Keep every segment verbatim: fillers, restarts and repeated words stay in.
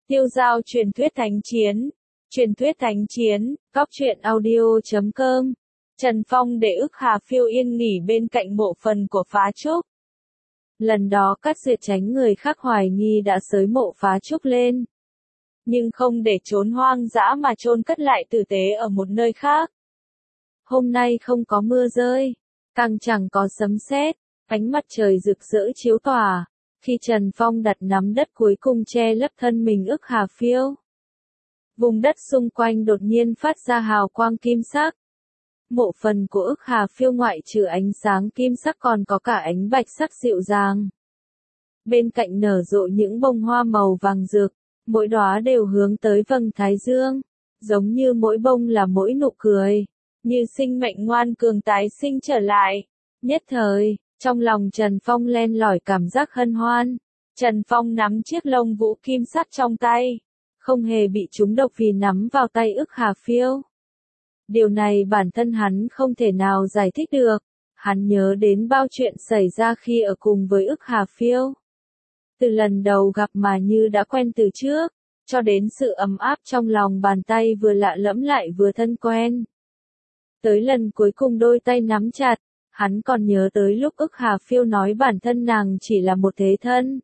Tiêu giao truyền thuyết thánh chiến. Truyền thuyết thánh chiến, cóc truyện audio chấm com. Trần Phong để ức Hà Phiêu yên nghỉ bên cạnh mộ phần của Phá Trúc. Lần đó Cát Duyệt tránh người khác hoài nghi đã xới mộ Phá Trúc lên. Nhưng không để trốn hoang dã mà chôn cất lại tử tế ở một nơi khác. Hôm nay không có mưa rơi, càng chẳng có sấm sét, ánh mặt trời rực rỡ chiếu tỏa. Khi Trần Phong đặt nắm đất cuối cùng che lấp thân mình ức Hà Phiêu, vùng đất xung quanh đột nhiên phát ra hào quang kim sắc. Mộ phần của ức Hà Phiêu ngoại trừ ánh sáng kim sắc còn có cả ánh bạch sắc dịu dàng. Bên cạnh nở rộ những bông hoa màu vàng rực, mỗi đóa đều hướng tới vầng thái dương, giống như mỗi bông là mỗi nụ cười, như sinh mệnh ngoan cường tái sinh trở lại. Nhất thời, trong lòng Trần Phong len lỏi cảm giác hân hoan. Trần Phong nắm chiếc lông vũ kim sắc trong tay, không hề bị trúng độc vì nắm vào tay ức Hà Phiêu. Điều này bản thân hắn không thể nào giải thích được. Hắn nhớ đến bao chuyện xảy ra khi ở cùng với ức Hà Phiêu. Từ lần đầu gặp mà như đã quen từ trước, cho đến sự ấm áp trong lòng bàn tay vừa lạ lẫm lại vừa thân quen. Tới lần cuối cùng đôi tay nắm chặt, hắn còn nhớ tới lúc ức Hà Phiêu nói bản thân nàng chỉ là một thế thân.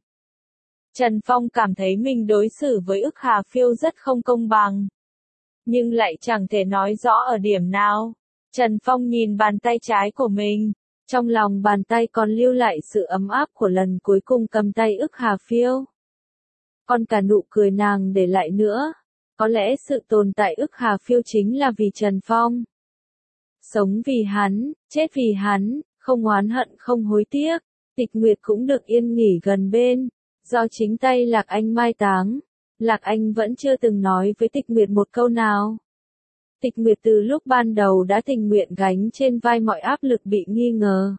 Trần Phong cảm thấy mình đối xử với ức Hà Phiêu rất không công bằng. Nhưng lại chẳng thể nói rõ ở điểm nào. Trần Phong nhìn bàn tay trái của mình, trong lòng bàn tay còn lưu lại sự ấm áp của lần cuối cùng cầm tay ức Hà Phiêu. Còn cả nụ cười nàng để lại nữa. Có lẽ sự tồn tại ức Hà Phiêu chính là vì Trần Phong. Sống vì hắn, chết vì hắn, không oán hận không hối tiếc. Tịch Nguyệt cũng được yên nghỉ gần bên, do chính tay Lạc Anh mai táng. Lạc Anh vẫn chưa từng nói với Tịch Nguyệt một câu nào. Tịch Nguyệt từ lúc ban đầu đã tình nguyện gánh trên vai mọi áp lực bị nghi ngờ.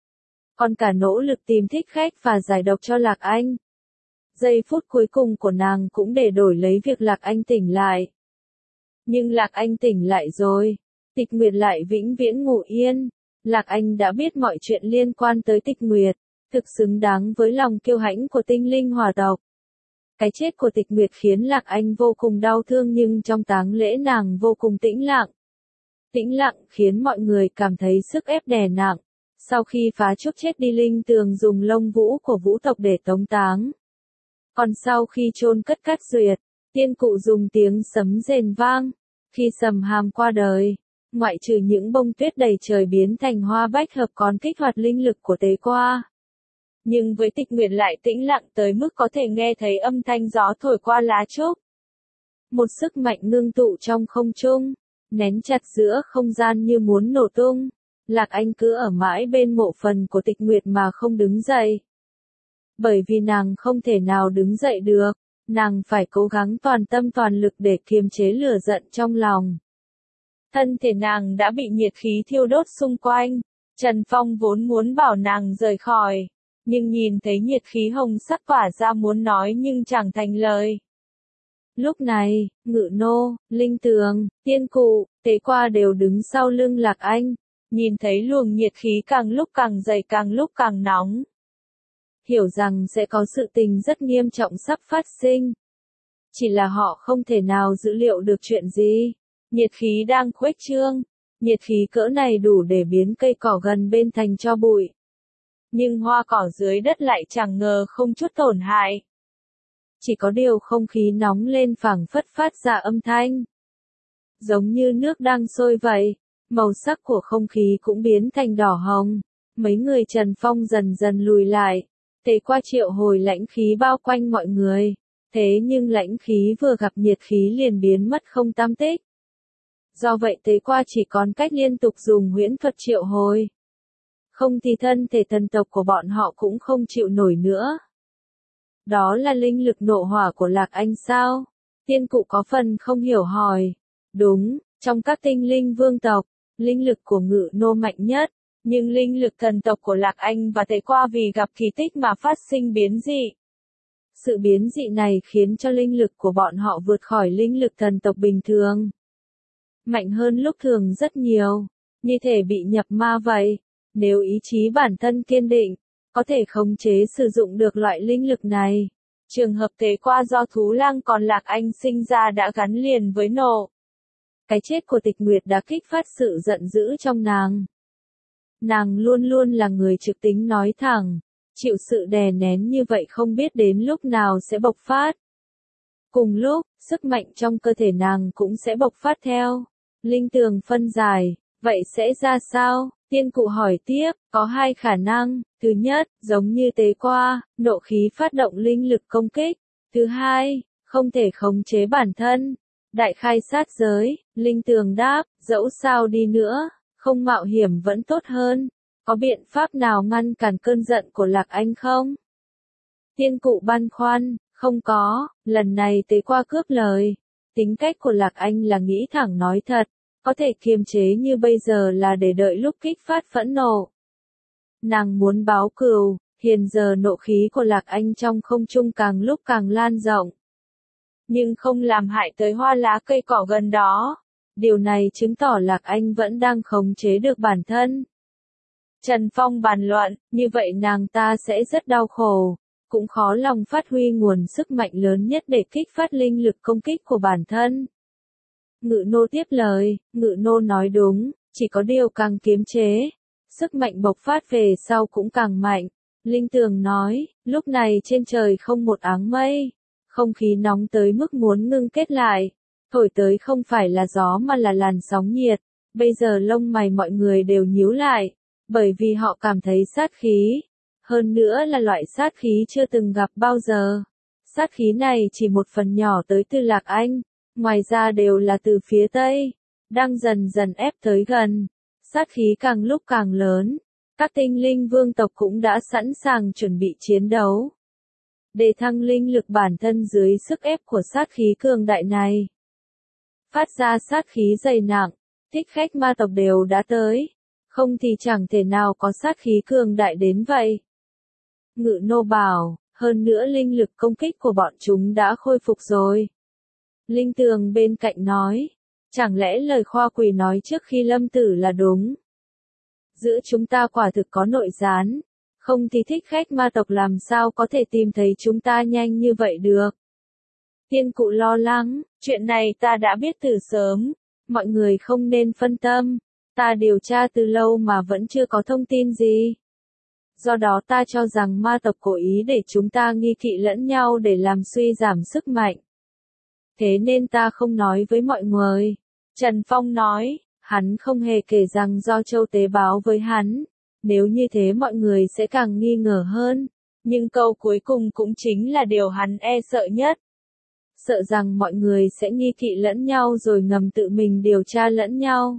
Còn cả nỗ lực tìm thích khách và giải độc cho Lạc Anh. Giây phút cuối cùng của nàng cũng để đổi lấy việc Lạc Anh tỉnh lại. Nhưng Lạc Anh tỉnh lại rồi, Tịch Nguyệt lại vĩnh viễn ngủ yên. Lạc Anh đã biết mọi chuyện liên quan tới Tịch Nguyệt, thực xứng đáng với lòng kiêu hãnh của tinh linh hỏa tộc. Cái chết của Tịch Nguyệt khiến Lạc Anh vô cùng đau thương nhưng trong táng lễ nàng vô cùng tĩnh lặng. Tĩnh lặng khiến mọi người cảm thấy sức ép đè nặng. Sau khi Phá Trúc chết đi Linh Tường dùng lông vũ của vũ tộc để tống táng. Còn sau khi chôn cất Cát Duyệt, tiên cụ dùng tiếng sấm rền vang. Khi Sầm Hàm qua đời, ngoại trừ những bông tuyết đầy trời biến thành hoa bách hợp còn kích hoạt linh lực của Tế Qua. Nhưng với Tịch Nguyệt lại tĩnh lặng tới mức có thể nghe thấy âm thanh gió thổi qua lá trúc. Một sức mạnh ngưng tụ trong không trung, nén chặt giữa không gian như muốn nổ tung. Lạc Anh cứ ở mãi bên mộ phần của Tịch Nguyệt mà không đứng dậy. Bởi vì nàng không thể nào đứng dậy được, nàng phải cố gắng toàn tâm toàn lực để kiềm chế lửa giận trong lòng. Thân thể nàng đã bị nhiệt khí thiêu đốt xung quanh. Trần Phong vốn muốn bảo nàng rời khỏi. Nhưng nhìn thấy nhiệt khí hồng sắc tỏa ra muốn nói nhưng chẳng thành lời. Lúc này, Ngự Nô, Linh Tường, Tiên Cụ, Tế Qua đều đứng sau lưng Lạc Anh. Nhìn thấy luồng nhiệt khí càng lúc càng dày càng lúc càng nóng. Hiểu rằng sẽ có sự tình rất nghiêm trọng sắp phát sinh. Chỉ là họ không thể nào dự liệu được chuyện gì. Nhiệt khí đang khuếch trương. Nhiệt khí cỡ này đủ để biến cây cỏ gần bên thành tro bụi. Nhưng hoa cỏ dưới đất lại chẳng ngờ không chút tổn hại. Chỉ có điều không khí nóng lên phảng phất phát ra âm thanh. Giống như nước đang sôi vậy, màu sắc của không khí cũng biến thành đỏ hồng. Mấy người Trần Phong dần dần lùi lại. Tế Qua triệu hồi lãnh khí bao quanh mọi người. Thế nhưng lãnh khí vừa gặp nhiệt khí liền biến mất không tăm tích. Do vậy Tế Qua chỉ còn cách liên tục dùng huyễn thuật triệu hồi. Không thì thân thể thần tộc của bọn họ cũng không chịu nổi nữa. Đó là linh lực nộ hỏa của Lạc Anh sao? Tiên Cụ có phần không hiểu hỏi. Đúng, trong các tinh linh vương tộc, linh lực của Ngự Nô mạnh nhất. Nhưng linh lực thần tộc của Lạc Anh và Tế Qua vì gặp kỳ tích mà phát sinh biến dị. Sự biến dị này khiến cho linh lực của bọn họ vượt khỏi linh lực thần tộc bình thường. Mạnh hơn lúc thường rất nhiều, như thể bị nhập ma vậy. Nếu ý chí bản thân kiên định, có thể khống chế sử dụng được loại linh lực này. Trường hợp tế qua do Thú Lang còn Lạc Anh sinh ra đã gắn liền với nộ. Cái chết của Tịch Nguyệt đã kích phát sự giận dữ trong nàng. Nàng luôn luôn là người trực tính nói thẳng, chịu sự đè nén như vậy không biết đến lúc nào sẽ bộc phát. Cùng lúc, sức mạnh trong cơ thể nàng cũng sẽ bộc phát theo. Linh Tường phân giải, vậy sẽ ra sao? Tiên Cụ hỏi tiếp, có hai khả năng, thứ nhất, giống như tế qua, nộ khí phát động linh lực công kích. Thứ hai, không thể khống chế bản thân. Đại khai sát giới, Linh Tường đáp, dẫu sao đi nữa, không mạo hiểm vẫn tốt hơn. Có biện pháp nào ngăn cản cơn giận của Lạc Anh không? Tiên Cụ băn khoăn, không có, lần này tế qua cướp lời. Tính cách của Lạc Anh là nghĩ thẳng nói thật, có thể kiềm chế như bây giờ là để đợi lúc kích phát phẫn nộ. Nàng muốn báo cừu, hiện giờ nộ khí của Lạc Anh trong không trung càng lúc càng lan rộng. Nhưng không làm hại tới hoa lá cây cỏ gần đó. Điều này chứng tỏ Lạc Anh vẫn đang khống chế được bản thân. Trần Phong bàn luận, như vậy nàng ta sẽ rất đau khổ, cũng khó lòng phát huy nguồn sức mạnh lớn nhất để kích phát linh lực công kích của bản thân. Ngự nô tiếp lời, Ngự nô nói đúng, chỉ có điều càng kiềm chế, sức mạnh bộc phát về sau cũng càng mạnh. Linh Tường nói, lúc này trên trời không một áng mây, không khí nóng tới mức muốn ngưng kết lại, thổi tới không phải là gió mà là làn sóng nhiệt, bây giờ lông mày mọi người đều nhíu lại, bởi vì họ cảm thấy sát khí, hơn nữa là loại sát khí chưa từng gặp bao giờ. Sát khí này chỉ một phần nhỏ tới từ Lạc Anh, ngoài ra đều là từ phía Tây, đang dần dần ép tới gần, sát khí càng lúc càng lớn, các tinh linh vương tộc cũng đã sẵn sàng chuẩn bị chiến đấu. Để thăng linh lực bản thân dưới sức ép của sát khí cường đại này. Phát ra sát khí dày nặng, thích khách ma tộc đều đã tới, không thì chẳng thể nào có sát khí cường đại đến vậy. Ngự nô bảo, hơn nữa linh lực công kích của bọn chúng đã khôi phục rồi. Linh Tường bên cạnh nói, chẳng lẽ lời Khoa Quỳ nói trước khi lâm tử là đúng? Giữa chúng ta quả thực có nội gián, không thì thích khách ma tộc làm sao có thể tìm thấy chúng ta nhanh như vậy được. Tiên Cụ lo lắng, chuyện này ta đã biết từ sớm, mọi người không nên phân tâm, ta điều tra từ lâu mà vẫn chưa có thông tin gì. Do đó ta cho rằng ma tộc cố ý để chúng ta nghi kỵ lẫn nhau để làm suy giảm sức mạnh. Thế nên ta không nói với mọi người. Trần Phong nói, hắn không hề kể rằng do Châu Tế báo với hắn. Nếu như thế mọi người sẽ càng nghi ngờ hơn. Nhưng câu cuối cùng cũng chính là điều hắn e sợ nhất. Sợ rằng mọi người sẽ nghi kỵ lẫn nhau rồi ngầm tự mình điều tra lẫn nhau.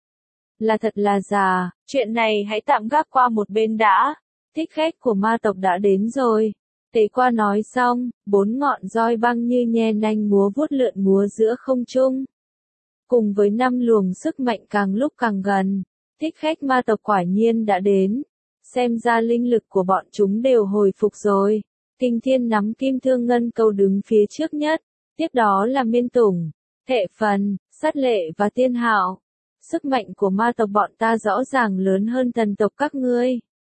Là thật là giả, chuyện này hãy tạm gác qua một bên đã. Thích khách của ma tộc đã đến rồi. Tế qua nói xong, bốn ngọn roi băng như nhe nanh múa vuốt lượn múa giữa không trung. Cùng với năm luồng sức mạnh càng lúc càng gần, thích khách ma tộc quả nhiên đã đến. Xem ra linh lực của bọn chúng đều hồi phục rồi. Kinh Thiên nắm kim thương ngân câu đứng phía trước nhất, tiếp đó là Miên Tùng, Thệ Phần, Sát Lệ và Tiên Hạo. Sức mạnh của ma tộc bọn ta rõ ràng lớn hơn thần tộc các ngươi.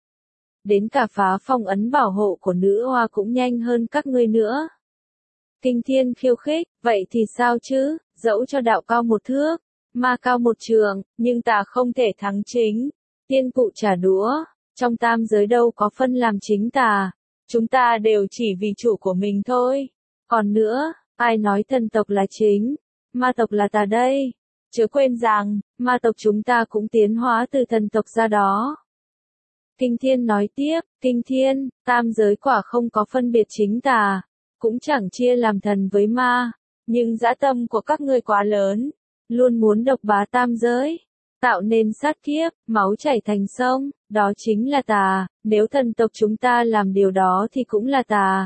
Đến cả phá phong ấn bảo hộ của nữ hoa cũng nhanh hơn các ngươi nữa. Kinh Thiên khiêu khích, vậy thì sao chứ, dẫu cho đạo cao một thước, ma cao một trường, nhưng ta không thể thắng chính. Tiên Cụ trả đũa, trong tam giới đâu có phân làm chính tà, chúng ta đều chỉ vì chủ của mình thôi. Còn nữa, ai nói thần tộc là chính, ma tộc là tà đây? Chớ quên rằng, ma tộc chúng ta cũng tiến hóa từ thần tộc ra đó. Kinh Thiên nói tiếp, Kinh Thiên, tam giới quả không có phân biệt chính tà, cũng chẳng chia làm thần với ma, nhưng dã tâm của các ngươi quá lớn, luôn muốn độc bá tam giới, tạo nên sát kiếp, máu chảy thành sông, đó chính là tà, nếu thần tộc chúng ta làm điều đó thì cũng là tà.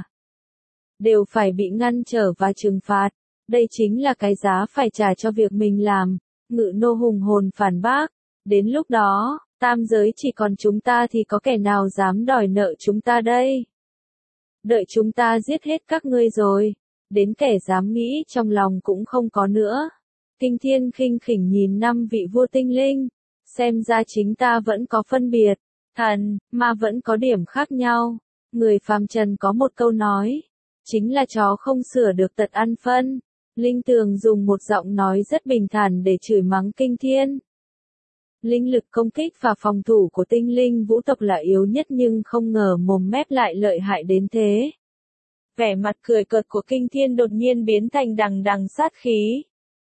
Đều phải bị ngăn trở và trừng phạt, đây chính là cái giá phải trả cho việc mình làm. Ngự nô hùng hồn phản bác, đến lúc đó, tam giới chỉ còn chúng ta thì có kẻ nào dám đòi nợ chúng ta đây? Đợi chúng ta giết hết các ngươi rồi, đến kẻ dám nghĩ trong lòng cũng không có nữa. Kinh Thiên khinh khỉnh nhìn năm vị vua tinh linh, xem ra chính ta vẫn có phân biệt, thần, ma vẫn có điểm khác nhau. Người phàm trần có một câu nói, Chính là chó không sửa được tật ăn phân. Linh Tường dùng một giọng nói rất bình thản để chửi mắng Kinh Thiên. Linh lực công kích và phòng thủ của tinh linh vũ tộc là yếu nhất nhưng không ngờ mồm mép lại lợi hại đến thế. Vẻ mặt cười cợt của Kinh Thiên đột nhiên biến thành đằng đằng sát khí.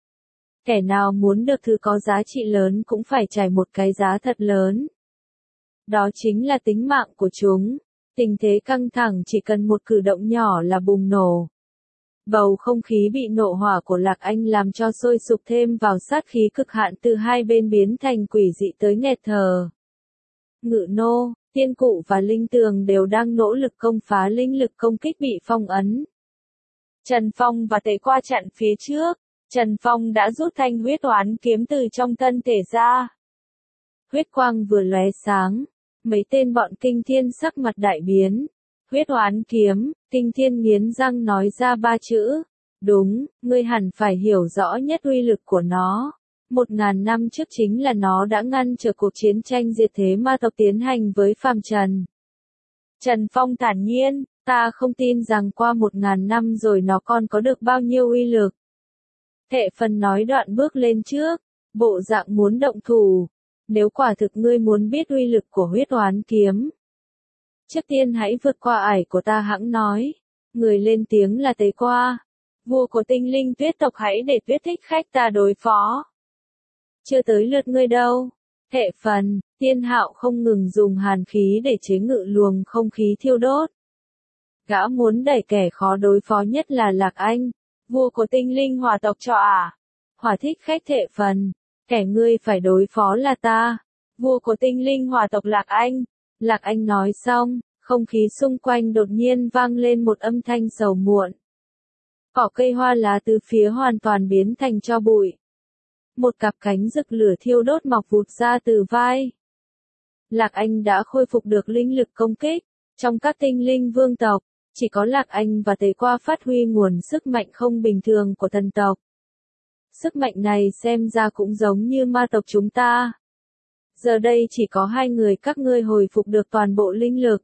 Kẻ nào muốn được thứ có giá trị lớn cũng phải trải một cái giá thật lớn. Đó chính là tính mạng của chúng. Tình thế căng thẳng chỉ cần một cử động nhỏ là bùng nổ. Bầu không khí bị nộ hỏa của Lạc Anh làm cho sôi sục thêm vào sát khí cực hạn từ hai bên biến thành quỷ dị tới nghẹt thở. Ngự nô, tiên cụ và linh tường đều đang nỗ lực công phá linh lực công kích bị phong ấn. Trần Phong và Tề Qua chặn phía trước. Trần Phong đã rút thanh huyết oán kiếm từ trong thân thể ra. Huyết quang vừa lóe sáng, mấy tên bọn Kinh Thiên sắc mặt đại biến. Huyết oán kiếm, Kinh Thiên nghiến răng nói ra ba chữ. Đúng, ngươi hẳn phải hiểu rõ nhất uy lực của nó. Một ngàn năm trước chính là nó đã ngăn trở cuộc chiến tranh diệt thế ma tộc tiến hành với phàm trần. Trần Phong thản nhiên, ta không tin rằng qua một ngàn năm rồi nó còn có được bao nhiêu uy lực. Thệ Phần nói đoạn bước lên trước, bộ dạng muốn động thủ. Nếu quả thực ngươi muốn biết uy lực của huyết oán kiếm, trước tiên hãy vượt qua ải của ta, hãng nói. Người lên tiếng là Tề Qua. Vua của tinh linh tuyết tộc, hãy để Tuyết Thích Khách ta đối phó. Chưa tới lượt ngươi đâu. Thệ Phần, Tiên Hạo không ngừng dùng hàn khí để chế ngự luồng không khí thiêu đốt. Gã muốn đẩy kẻ khó đối phó nhất là Lạc Anh, vua của tinh linh hỏa tộc cho à. Hỏa Thích Khách Thệ Phần, kẻ ngươi phải đối phó là ta, vua của tinh linh hỏa tộc Lạc Anh. Lạc Anh nói xong, không khí xung quanh đột nhiên vang lên một âm thanh sầu muộn. Cỏ cây hoa lá từ phía hoàn toàn biến thành tro bụi. Một cặp cánh rực lửa thiêu đốt mọc vụt ra từ vai. Lạc Anh đã khôi phục được linh lực công kích. Trong các tinh linh vương tộc, chỉ có Lạc Anh và Tề Qua phát huy nguồn sức mạnh không bình thường của thần tộc. Sức mạnh này xem ra cũng giống như ma tộc chúng ta. Giờ đây chỉ có hai người các ngươi hồi phục được toàn bộ linh lực.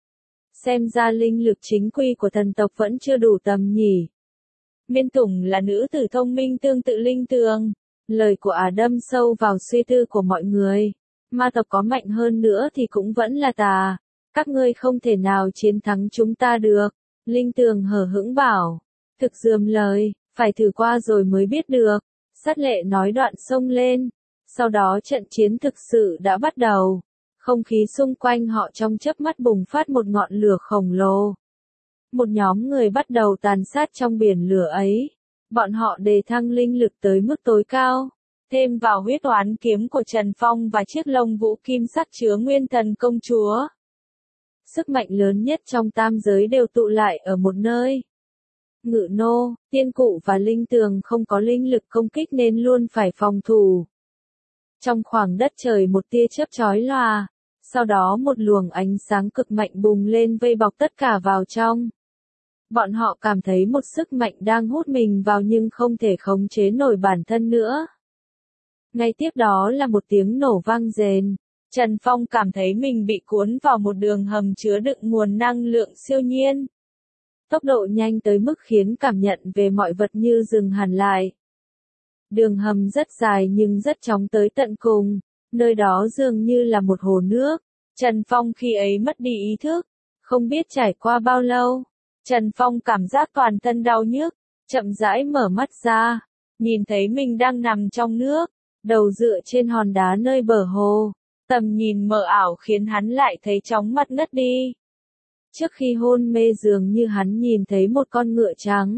Xem ra linh lực chính quy của thần tộc vẫn chưa đủ tầm nhỉ. Miên Tùng là nữ tử thông minh tương tự Linh Tường. Lời của ả đâm sâu vào suy tư của mọi người. Ma tộc có mạnh hơn nữa thì cũng vẫn là tà. Các ngươi không thể nào chiến thắng chúng ta được. Linh Tường hờ hững bảo. Thực dườm lời, phải thử qua rồi mới biết được. Sát Lệ nói đoạn xông lên. Sau đó trận chiến thực sự đã bắt đầu. Không khí xung quanh họ trong chớp mắt bùng phát một ngọn lửa khổng lồ. Một nhóm người bắt đầu tàn sát trong biển lửa ấy. Bọn họ đề thăng linh lực tới mức tối cao. Thêm vào huyết oán kiếm của Trần Phong và chiếc lông vũ kim sắc chứa nguyên thần công chúa. Sức mạnh lớn nhất trong tam giới đều tụ lại ở một nơi. Ngự nô, tiên cụ và linh tường không có linh lực công kích nên luôn phải phòng thủ. Trong khoảng đất trời một tia chớp chói lòa, sau đó một luồng ánh sáng cực mạnh bùng lên vây bọc tất cả vào trong. Bọn họ cảm thấy một sức mạnh đang hút mình vào nhưng không thể khống chế nổi bản thân nữa. Ngay tiếp đó là một tiếng nổ vang rền. Trần Phong cảm thấy mình bị cuốn vào một đường hầm chứa đựng nguồn năng lượng siêu nhiên. Tốc độ nhanh tới mức khiến cảm nhận về mọi vật như dừng hẳn lại. Đường hầm rất dài nhưng rất chóng tới tận cùng, nơi đó dường như là một hồ nước. Trần Phong khi ấy mất đi ý thức, không biết trải qua bao lâu. Trần Phong cảm giác toàn thân đau nhức, chậm rãi mở mắt ra, nhìn thấy mình đang nằm trong nước, đầu dựa trên hòn đá nơi bờ hồ. Tầm nhìn mờ ảo khiến hắn lại thấy chóng mặt ngất đi. Trước khi hôn mê dường như hắn nhìn thấy một con ngựa trắng.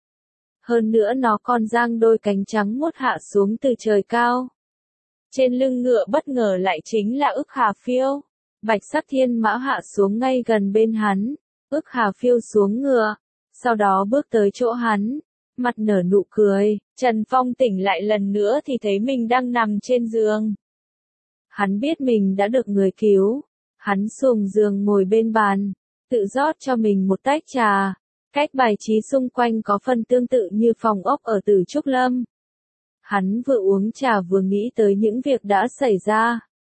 Hơn nữa nó còn giang đôi cánh trắng muốt hạ xuống từ trời cao. Trên lưng ngựa bất ngờ lại chính là Ức Hà Phiêu. Bạch sắc thiên mã hạ xuống ngay gần bên hắn. Ức Hà Phiêu xuống ngựa, sau đó bước tới chỗ hắn, mặt nở nụ cười. Trần Phong tỉnh lại lần nữa thì thấy mình đang nằm trên giường. Hắn biết mình đã được người cứu. Hắn xuồng giường ngồi bên bàn, tự rót cho mình một tách trà. Cách bài trí xung quanh có phần tương tự như phòng ốc ở Tử Trúc Lâm. Hắn vừa uống trà vừa nghĩ tới những việc đã xảy ra.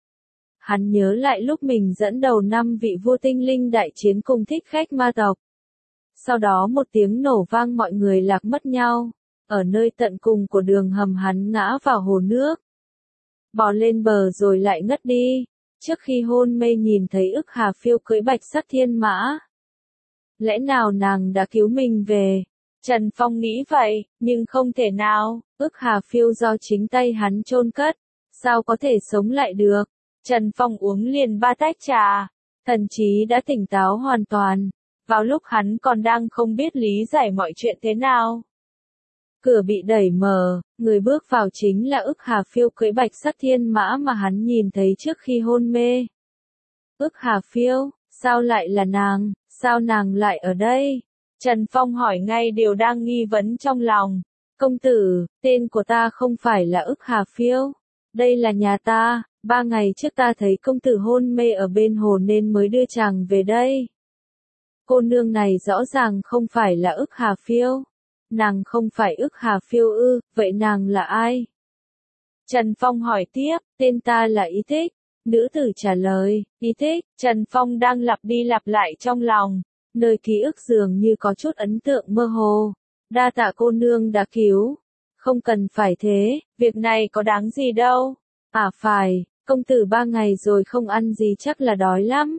Hắn nhớ lại lúc mình dẫn đầu năm vị vua tinh linh đại chiến cùng Thích Khách ma tộc. Sau đó một tiếng nổ vang mọi người lạc mất nhau. Ở nơi tận cùng của đường hầm hắn ngã vào hồ nước. Bò lên bờ rồi lại ngất đi. Trước khi hôn mê nhìn thấy ức Hà Phiêu cưỡi bạch sắc thiên mã. Lẽ nào nàng đã cứu mình về? Trần Phong nghĩ vậy, nhưng không thể nào, ức Hà Phiêu do chính tay hắn chôn cất. Sao có thể sống lại được? Trần Phong uống liền ba tách trà. Thần trí đã tỉnh táo hoàn toàn. Vào lúc hắn còn đang không biết lý giải mọi chuyện thế nào. Cửa bị đẩy mở, người bước vào chính là ức Hà Phiêu cưỡi bạch sắc thiên mã mà hắn nhìn thấy trước khi hôn mê. Ức Hà Phiêu, sao lại là nàng, sao nàng lại ở đây? Trần Phong hỏi ngay điều đang nghi vấn trong lòng. Công tử, tên của ta không phải là ức Hà Phiêu. Đây là nhà ta, ba ngày trước ta thấy công tử hôn mê ở bên hồ nên mới đưa chàng về đây. Cô nương này rõ ràng không phải là ức Hà Phiêu. Nàng không phải ức Hà Phiêu ư, vậy nàng là ai? Trần Phong hỏi tiếp, tên ta là Ý Thích. Nữ tử trả lời, Ý Thích. Trần Phong đang lặp đi lặp lại trong lòng, nơi ký ức dường như có chút ấn tượng mơ hồ. Đa tạ cô nương đã cứu. Không cần phải thế, việc này có đáng gì đâu. À phải, công tử ba ngày rồi không ăn gì chắc là đói lắm.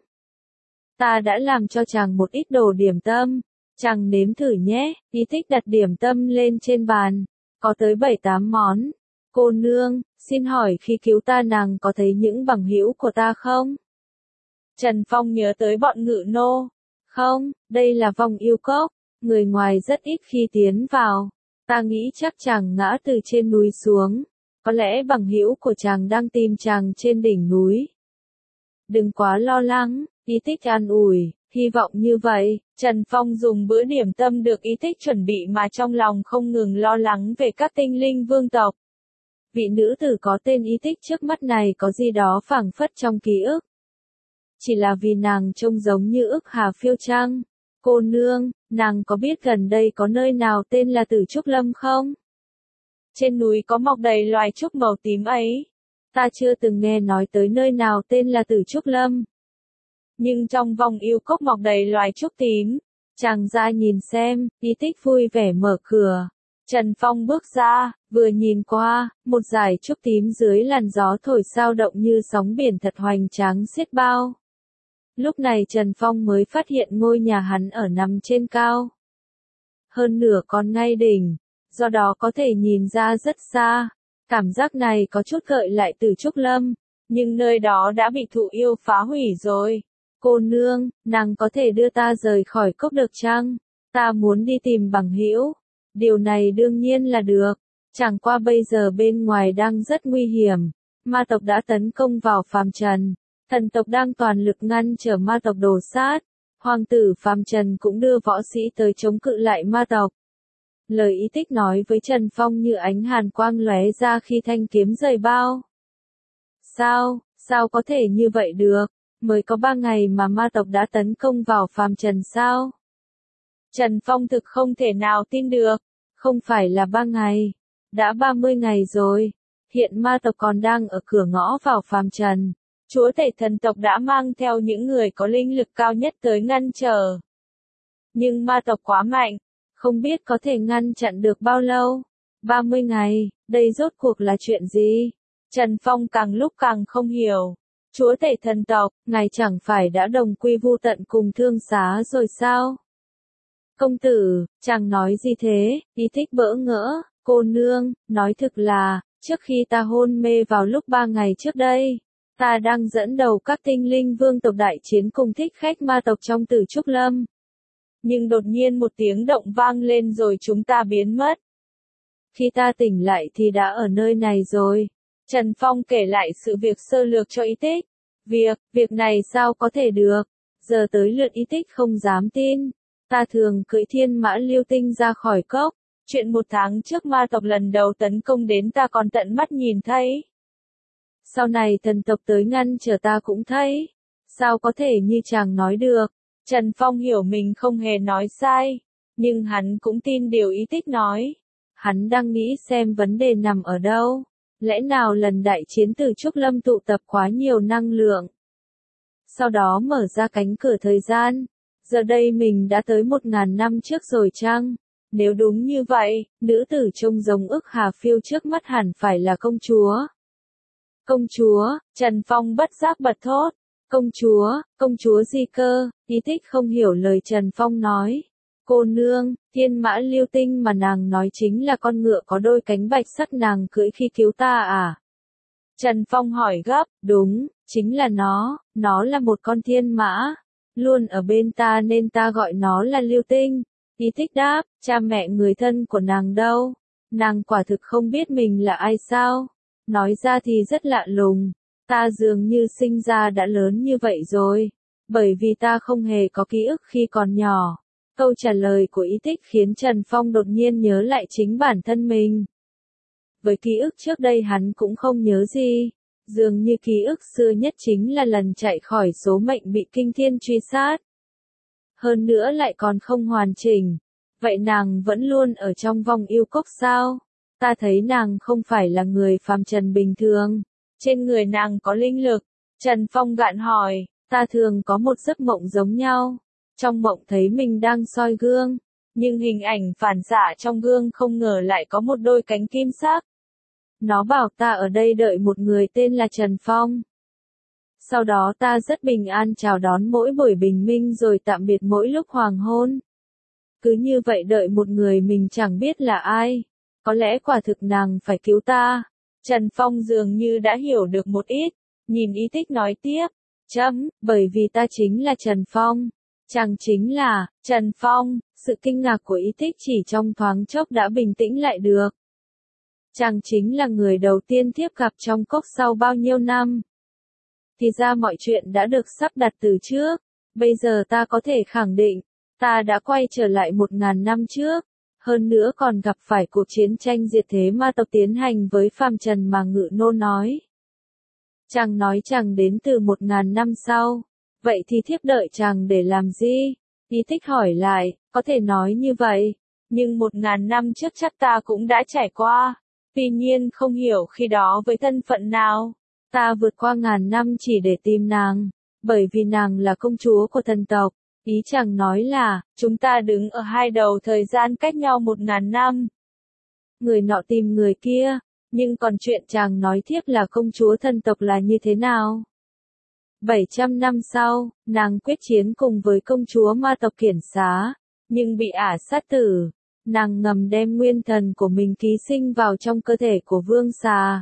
Ta đã làm cho chàng một ít đồ điểm tâm. Chàng nếm thử nhé. Ý Thích đặt điểm tâm lên trên bàn. Có tới bảy tám món. Cô nương, xin hỏi khi cứu ta nàng có thấy những bằng hữu của ta không? Trần Phong nhớ tới bọn ngự nô. Không, đây là vòng yêu cốc. Người ngoài rất ít khi tiến vào. Ta nghĩ chắc chàng ngã từ trên núi xuống. Có lẽ bằng hữu của chàng đang tìm chàng trên đỉnh núi. Đừng quá lo lắng, Ý Thích an ủi. Hy vọng như vậy, Trần Phong dùng bữa điểm tâm được Ý Thích chuẩn bị mà trong lòng không ngừng lo lắng về các tinh linh vương tộc. Vị nữ tử có tên Ý Thích trước mắt này có gì đó phảng phất trong ký ức. Chỉ là vì nàng trông giống như ức Hà Phiêu chăng? Cô nương, nàng có biết gần đây có nơi nào tên là Tử Trúc Lâm không? Trên núi có mọc đầy loài trúc màu tím ấy. Ta chưa từng nghe nói tới nơi nào tên là Tử Trúc Lâm. Nhưng trong vòng yêu cốc mọc đầy loài trúc tím. Chàng ra nhìn xem, Ý Thích vui vẻ mở cửa. Trần Phong bước ra, vừa nhìn qua, một dải trúc tím dưới làn gió thổi sao động như sóng biển thật hoành tráng xiết bao. Lúc này Trần Phong mới phát hiện ngôi nhà hắn ở nằm trên cao. Hơn nửa còn ngay đỉnh, do đó có thể nhìn ra rất xa. Cảm giác này có chút gợi lại Tử Trúc Lâm, nhưng nơi đó đã bị thụ yêu phá hủy rồi. Cô nương, nàng có thể đưa ta rời khỏi cốc được chăng? Ta muốn đi tìm bằng hữu. Điều này đương nhiên là được. Chẳng qua bây giờ bên ngoài đang rất nguy hiểm. Ma tộc đã tấn công vào phàm trần. Thần tộc đang toàn lực ngăn trở ma tộc đổ sát. Hoàng tử phàm trần cũng đưa võ sĩ tới chống cự lại ma tộc. Lời Ý Thích nói với Trần Phong như ánh hàn quang lóe ra khi thanh kiếm rời bao. Sao, sao có thể như vậy được? Mới có ba ngày mà ma tộc đã tấn công vào phàm trần sao? Trần Phong thực không thể nào tin được. Không phải là ba ngày. Đã ba mươi ngày rồi. Hiện ma tộc còn đang ở cửa ngõ vào phàm trần. Chúa tể thần tộc đã mang theo những người có linh lực cao nhất tới ngăn trở. Nhưng ma tộc quá mạnh. Không biết có thể ngăn chặn được bao lâu. ba mươi ngày, đây rốt cuộc là chuyện gì? Trần Phong càng lúc càng không hiểu. Chúa tể thần tộc, ngài chẳng phải đã đồng quy vu tận cùng thương xá rồi sao? Công tử, chàng nói gì thế? Ý Thích bỡ ngỡ. Cô nương, nói thực là, trước khi ta hôn mê vào lúc ba ngày trước đây, ta đang dẫn đầu các tinh linh vương tộc đại chiến cùng thích khách ma tộc trong Tử Trúc Lâm. Nhưng đột nhiên một tiếng động vang lên rồi chúng ta biến mất. Khi ta tỉnh lại thì đã ở nơi này rồi. Trần Phong kể lại sự việc sơ lược cho Ý Thích. Việc, việc này sao có thể được? Giờ tới lượt Ý Thích không dám tin. Ta thường cưỡi thiên mã lưu tinh ra khỏi cốc. Chuyện một tháng trước ma tộc lần đầu tấn công đến ta còn tận mắt nhìn thấy. Sau này thần tộc tới ngăn trở ta cũng thấy. Sao có thể như chàng nói được? Trần Phong hiểu mình không hề nói sai. Nhưng hắn cũng tin điều Ý Thích nói. Hắn đang nghĩ xem vấn đề nằm ở đâu. Lẽ nào lần đại chiến Tử Trúc Lâm tụ tập quá nhiều năng lượng? Sau đó mở ra cánh cửa thời gian. Giờ đây mình đã tới một ngàn năm trước rồi chăng? Nếu đúng như vậy, nữ tử trông giống ức Hà Phiêu trước mắt hẳn phải là công chúa. Công chúa, Trần Phong bất giác bật thốt. Công chúa, công chúa gì cơ? Ý Tích không hiểu lời Trần Phong nói. Cô nương, thiên mã lưu tinh mà nàng nói chính là con ngựa có đôi cánh bạch sắc nàng cưỡi khi cứu ta à? Trần Phong hỏi gấp, đúng, chính là nó, nó là một con thiên mã, luôn ở bên ta nên ta gọi nó là lưu tinh. Ý Tích đáp, cha mẹ người thân của nàng đâu? Nàng quả thực không biết mình là ai sao? Nói ra thì rất lạ lùng, ta dường như sinh ra đã lớn như vậy rồi, bởi vì ta không hề có ký ức khi còn nhỏ. Câu trả lời của Ý Tích khiến Trần Phong đột nhiên nhớ lại chính bản thân mình. Với ký ức trước đây hắn cũng không nhớ gì, dường như ký ức xưa nhất chính là lần chạy khỏi số mệnh bị kinh thiên truy sát. Hơn nữa lại còn không hoàn chỉnh. Vậy nàng vẫn luôn ở trong vòng yêu cốc sao? Ta thấy nàng không phải là người phàm trần bình thường. Trên người nàng có linh lực. Trần Phong gạn hỏi, ta thường có một giấc mộng giống nhau. Trong mộng thấy mình đang soi gương, nhưng hình ảnh phản xạ trong gương không ngờ lại có một đôi cánh kim sắc. Nó bảo ta ở đây đợi một người tên là Trần Phong. Sau đó ta rất bình an chào đón mỗi buổi bình minh rồi tạm biệt mỗi lúc hoàng hôn. Cứ như vậy đợi một người mình chẳng biết là ai. Có lẽ quả thực nàng phải cứu ta. Trần Phong dường như đã hiểu được một ít. Nhìn Ý Tích nói tiếp. Chấm, bởi vì ta chính là Trần Phong. Chàng chính là, Trần Phong. Sự kinh ngạc của Ý Tích chỉ trong thoáng chốc đã bình tĩnh lại được. Chàng chính là người đầu tiên tiếp gặp trong cốc sau bao nhiêu năm. Thì ra mọi chuyện đã được sắp đặt từ trước. Bây giờ ta có thể khẳng định, ta đã quay trở lại một ngàn năm trước. Hơn nữa còn gặp phải cuộc chiến tranh diệt thế ma tộc tiến hành với phàm trần mà Ngự Nô nói. Chàng nói chàng đến từ một ngàn năm sau. Vậy thì thiếp đợi chàng để làm gì? Ý Tích hỏi lại, có thể nói như vậy. Nhưng một ngàn năm trước chắc ta cũng đã trải qua. Tuy nhiên không hiểu khi đó với thân phận nào. Ta vượt qua ngàn năm chỉ để tìm nàng. Bởi vì nàng là công chúa của thần tộc. Ý chàng nói là, chúng ta đứng ở hai đầu thời gian cách nhau một ngàn năm. Người nọ tìm người kia, nhưng còn chuyện chàng nói tiếp là công chúa thần tộc là như thế nào? bảy trăm năm sau, nàng quyết chiến cùng với công chúa ma tộc Kiển Xá, nhưng bị ả sát tử. Nàng ngầm đem nguyên thần của mình ký sinh vào trong cơ thể của vương xà.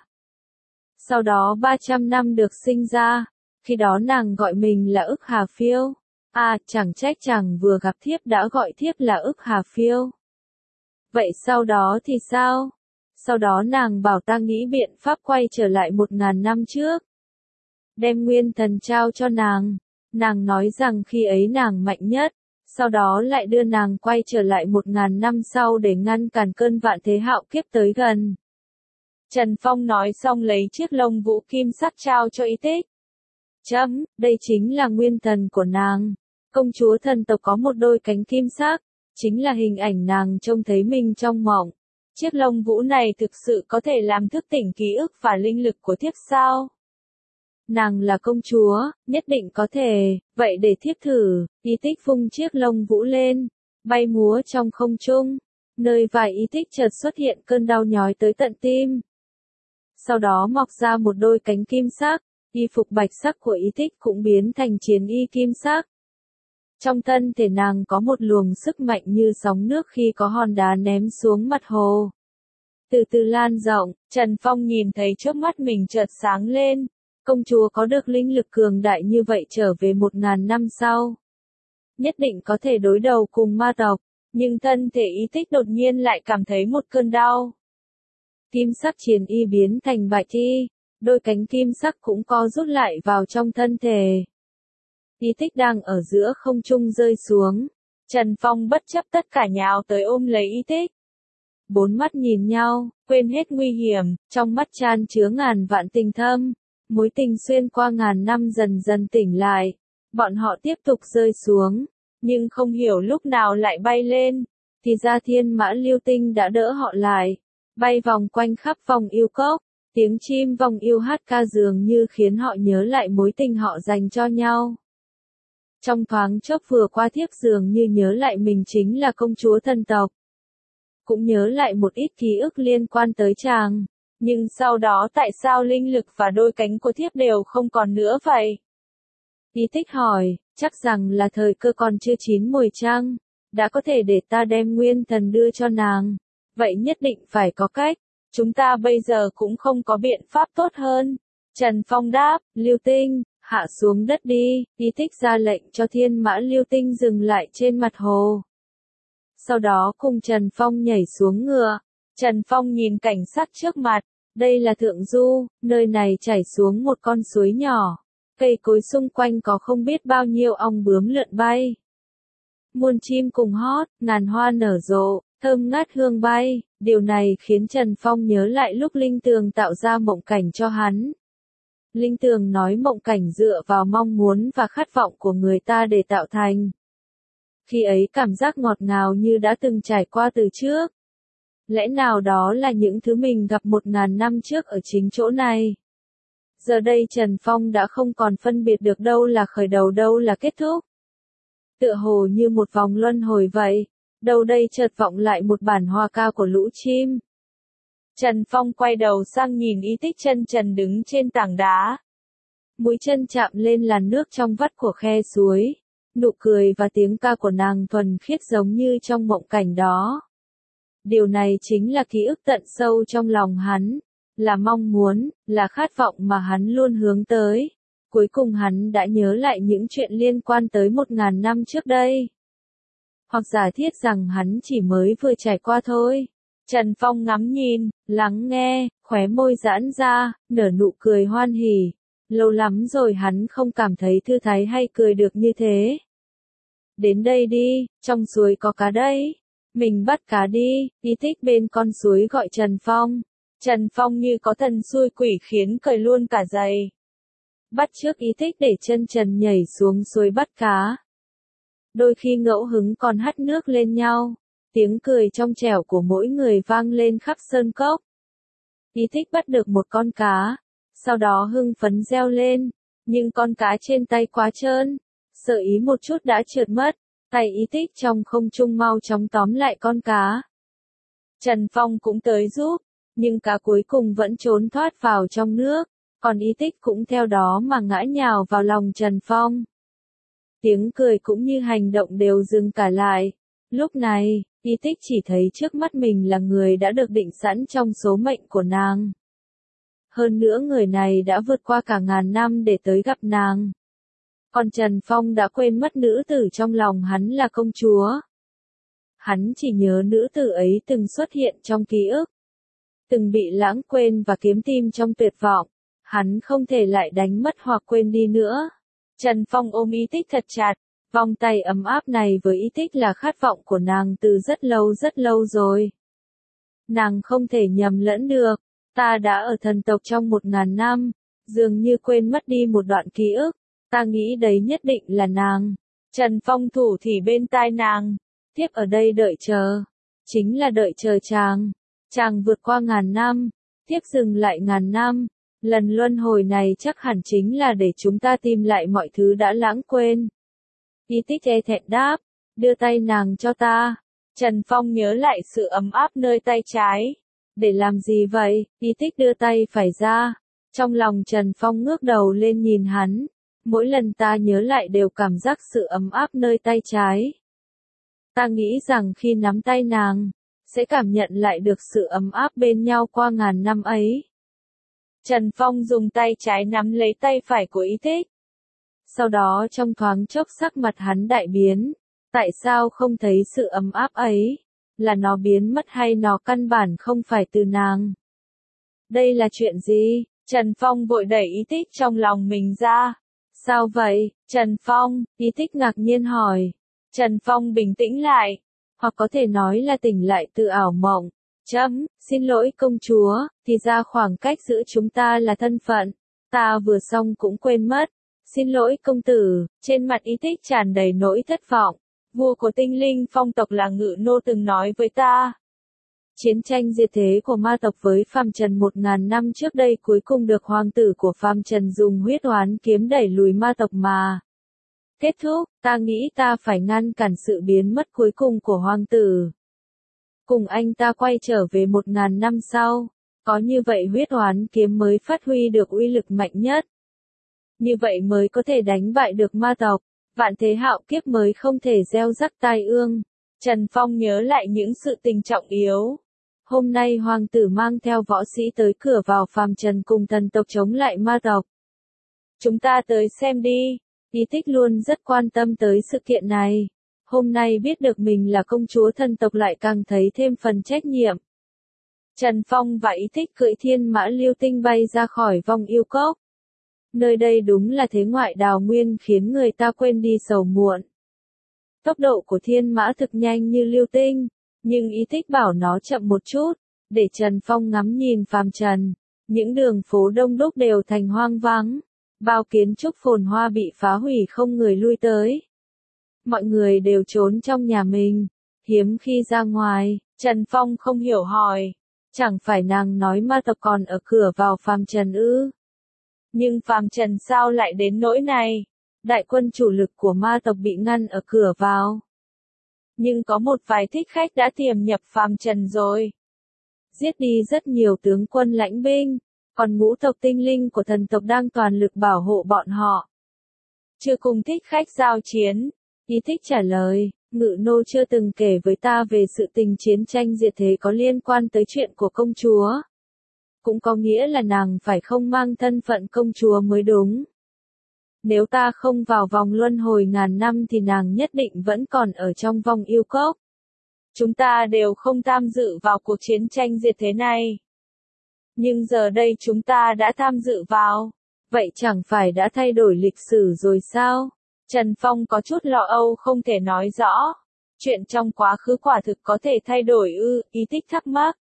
Sau đó ba trăm năm được sinh ra, khi đó nàng gọi mình là ức Hà Phiêu. À, chẳng trách chàng vừa gặp thiếp đã gọi thiếp là ức Hà Phiêu. Vậy sau đó thì sao? Sau đó nàng bảo ta nghĩ biện pháp quay trở lại một ngàn năm trước. Đem nguyên thần trao cho nàng. Nàng nói rằng khi ấy nàng mạnh nhất. Sau đó lại đưa nàng quay trở lại một ngàn năm sau để ngăn cản cơn vạn thế hạo kiếp tới gần. Trần Phong nói xong lấy chiếc lông vũ kim sắc trao cho Ý Tích. Chấm, đây chính là nguyên thần của nàng. Công chúa thần tộc có một đôi cánh kim sắc, chính là hình ảnh nàng trông thấy mình trong mộng. Chiếc lông vũ này thực sự có thể làm thức tỉnh ký ức và linh lực của thiếp sao? Nàng là công chúa, nhất định có thể, vậy để thiếp thử. Ý Tích vung chiếc lông vũ lên, bay múa trong không trung, nơi vai Ý Tích chợt xuất hiện cơn đau nhói tới tận tim. Sau đó mọc ra một đôi cánh kim sắc, y phục bạch sắc của Ý Tích cũng biến thành chiến y kim sắc. Trong thân thể nàng có một luồng sức mạnh như sóng nước khi có hòn đá ném xuống mặt hồ. Từ từ lan rộng, Trần Phong nhìn thấy trước mắt mình chợt sáng lên. Công chúa có được linh lực cường đại như vậy trở về một ngàn năm sau. Nhất định có thể đối đầu cùng ma tộc, nhưng thân thể Ý Tích đột nhiên lại cảm thấy một cơn đau. Kim sắc chiến y biến thành bạch y, đôi cánh kim sắc cũng co rút lại vào trong thân thể. Ý Tích đang ở giữa không trung rơi xuống. Trần Phong bất chấp tất cả nhào tới ôm lấy Ý Tích. Bốn mắt nhìn nhau, quên hết nguy hiểm, trong mắt chan chứa ngàn vạn tình thâm. Mối tình xuyên qua ngàn năm dần dần tỉnh lại. Bọn họ tiếp tục rơi xuống, nhưng không hiểu lúc nào lại bay lên. Thì ra thiên mã lưu tinh đã đỡ họ lại. Bay vòng quanh khắp vòng yêu cốc. Tiếng chim vòng yêu hát ca dường như khiến họ nhớ lại mối tình họ dành cho nhau. Trong thoáng chốc vừa qua thiếp dường như nhớ lại mình chính là công chúa thần tộc. Cũng nhớ lại một ít ký ức liên quan tới chàng. Nhưng sau đó tại sao linh lực và đôi cánh của thiếp đều không còn nữa vậy? Y Tích hỏi, chắc rằng là thời cơ còn chưa chín mùi chăng? Đã có thể để ta đem nguyên thần đưa cho nàng. Vậy nhất định phải có cách. Chúng ta bây giờ cũng không có biện pháp tốt hơn. Trần Phong đáp, Lưu Tinh, hạ xuống đất đi. Y Tích ra lệnh cho thiên mã Lưu Tinh dừng lại trên mặt hồ. Sau đó cùng Trần Phong nhảy xuống ngựa. Trần Phong nhìn cảnh sắc trước mặt. Đây là Thượng Du, nơi này chảy xuống một con suối nhỏ. Cây cối xung quanh có không biết bao nhiêu ong bướm lượn bay. Muôn chim cùng hót, ngàn hoa nở rộ, thơm ngát hương bay. Điều này khiến Trần Phong nhớ lại lúc Linh Tường tạo ra mộng cảnh cho hắn. Linh Tường nói mộng cảnh dựa vào mong muốn và khát vọng của người ta để tạo thành. Khi ấy cảm giác ngọt ngào như đã từng trải qua từ trước. Lẽ nào đó là những thứ mình gặp một ngàn năm trước ở chính chỗ này? Giờ đây Trần Phong đã không còn phân biệt được đâu là khởi đầu đâu là kết thúc. Tựa hồ như một vòng luân hồi vậy, đâu đây chợt vọng lại một bản hoa ca của lũ chim. Trần Phong quay đầu sang nhìn Y Tích chân trần đứng trên tảng đá. Mũi chân chạm lên làn nước trong vắt của khe suối. Nụ cười và tiếng ca của nàng thuần khiết giống như trong mộng cảnh đó. Điều này chính là ký ức tận sâu trong lòng hắn, là mong muốn, là khát vọng mà hắn luôn hướng tới. Cuối cùng hắn đã nhớ lại những chuyện liên quan tới một ngàn năm trước đây. Hoặc giả thiết rằng hắn chỉ mới vừa trải qua thôi. Trần Phong ngắm nhìn, lắng nghe, khóe môi giãn ra, nở nụ cười hoan hỉ. Lâu lắm rồi hắn không cảm thấy thư thái hay cười được như thế. Đến đây đi, trong suối có cá đây. Mình bắt cá đi. Y Tích bên con suối gọi Trần Phong. Trần Phong như có thần xui quỷ khiến cởi luôn cả giày. Bắt trước Y Tích để chân trần nhảy xuống suối bắt cá. Đôi khi ngẫu hứng còn hắt nước lên nhau. Tiếng cười trong trẻo của mỗi người vang lên khắp sơn cốc. Y Tích bắt được một con cá. Sau đó hưng phấn reo lên. Nhưng con cá trên tay quá trơn. Sợ ý một chút đã trượt mất. Tay Y Tích trong không trung mau chóng tóm lại con cá. Trần Phong cũng tới giúp. Nhưng cá cuối cùng vẫn trốn thoát vào trong nước. Còn Y Tích cũng theo đó mà ngã nhào vào lòng Trần Phong. Tiếng cười cũng như hành động đều dừng cả lại. Lúc này, Y Tích chỉ thấy trước mắt mình là người đã được định sẵn trong số mệnh của nàng. Hơn nữa người này đã vượt qua cả ngàn năm để tới gặp nàng. Còn Trần Phong đã quên mất nữ tử trong lòng hắn là công chúa. Hắn chỉ nhớ nữ tử ấy từng xuất hiện trong ký ức. Từng bị lãng quên và kiếm tim trong tuyệt vọng. Hắn không thể lại đánh mất hoặc quên đi nữa. Trần Phong ôm Y Tích thật chặt. Vòng tay ấm áp này với Y Tích là khát vọng của nàng từ rất lâu rất lâu rồi. Nàng không thể nhầm lẫn được. Ta đã ở thần tộc trong một ngàn năm. Dường như quên mất đi một đoạn ký ức. Ta nghĩ đấy nhất định là nàng. Trần Phong thủ thì bên tai nàng. Thiếp ở đây đợi chờ. Chính là đợi chờ chàng. Chàng vượt qua ngàn năm. Thiếp dừng lại ngàn năm. Lần luân hồi này chắc hẳn chính là để chúng ta tìm lại mọi thứ đã lãng quên. Y Tích e thẹn đáp. Đưa tay nàng cho ta. Trần Phong nhớ lại sự ấm áp nơi tay trái. Để làm gì vậy? Y Tích đưa tay phải ra. Trong lòng Trần Phong ngước đầu lên nhìn hắn. Mỗi lần ta nhớ lại đều cảm giác sự ấm áp nơi tay trái. Ta nghĩ rằng khi nắm tay nàng, sẽ cảm nhận lại được sự ấm áp bên nhau qua ngàn năm ấy. Trần Phong dùng tay trái nắm lấy tay phải của Y Tích. Sau đó trong thoáng chốc sắc mặt hắn đại biến. Tại sao không thấy sự ấm áp ấy? Là nó biến mất hay nó căn bản không phải từ nàng? Đây là chuyện gì? Trần Phong vội đẩy Y Tích trong lòng mình ra. Sao vậy? Trần Phong, Y Tích ngạc nhiên hỏi. Trần Phong bình tĩnh lại. Hoặc có thể nói là tỉnh lại từ ảo mộng. Chấm, xin lỗi công chúa, thì ra khoảng cách giữa chúng ta là thân phận. Ta vừa xong cũng quên mất. Xin lỗi công tử, trên mặt Y Tích tràn đầy nỗi thất vọng. Vua của tinh linh phong tộc là Ngự Nô từng nói với ta. Chiến tranh diệt thế của ma tộc với phàm trần một ngàn năm trước đây cuối cùng được hoàng tử của phàm trần dùng huyết oán kiếm đẩy lùi ma tộc mà. Kết thúc, ta nghĩ ta phải ngăn cản sự biến mất cuối cùng của hoàng tử. Cùng anh ta quay trở về một ngàn năm sau. Có như vậy huyết oán kiếm mới phát huy được uy lực mạnh nhất. Như vậy mới có thể đánh bại được ma tộc. Vạn thế hạo kiếp mới không thể gieo rắc tai ương. Trần Phong nhớ lại những sự tình trọng yếu. Hôm nay hoàng tử mang theo võ sĩ tới cửa vào phàm trần cùng thần tộc chống lại ma tộc. Chúng ta tới xem đi. Ý Tích luôn rất quan tâm tới sự kiện này. Hôm nay biết được mình là công chúa thần tộc lại càng thấy thêm phần trách nhiệm. Trần Phong và Ý Tích cưỡi thiên mã lưu tinh bay ra khỏi vòng yêu cốc. Nơi đây đúng là thế ngoại đào nguyên khiến người ta quên đi sầu muộn. Tốc độ của thiên mã thực nhanh như lưu tinh, nhưng Ý Tích bảo nó chậm một chút, để Trần Phong ngắm nhìn phàm trần. Những đường phố đông đúc đều thành hoang vắng, bao kiến trúc phồn hoa bị phá hủy không người lui tới. Mọi người đều trốn trong nhà mình, hiếm khi ra ngoài. Trần Phong không hiểu hỏi, chẳng phải nàng nói ma tộc còn ở cửa vào phàm trần ư? Nhưng phàm trần sao lại đến nỗi này? Đại quân chủ lực của ma tộc bị ngăn ở cửa vào. Nhưng có một vài thích khách đã tiềm nhập phàm trần rồi. Giết đi rất nhiều tướng quân lãnh binh, còn ngũ tộc tinh linh của thần tộc đang toàn lực bảo hộ bọn họ. Chưa cùng thích khách giao chiến, Ý Tích trả lời, Ngự nô chưa từng kể với ta về sự tình chiến tranh diệt thế có liên quan tới chuyện của công chúa. Cũng có nghĩa là nàng phải không mang thân phận công chúa mới đúng. Nếu ta không vào vòng luân hồi ngàn năm thì nàng nhất định vẫn còn ở trong vòng yêu cốc. Chúng ta đều không tham dự vào cuộc chiến tranh diệt thế này. Nhưng giờ đây chúng ta đã tham dự vào. Vậy chẳng phải đã thay đổi lịch sử rồi sao? Trần Phong có chút lo âu không thể nói rõ. Chuyện trong quá khứ quả thực có thể thay đổi ư? Ý Tích thắc mắc.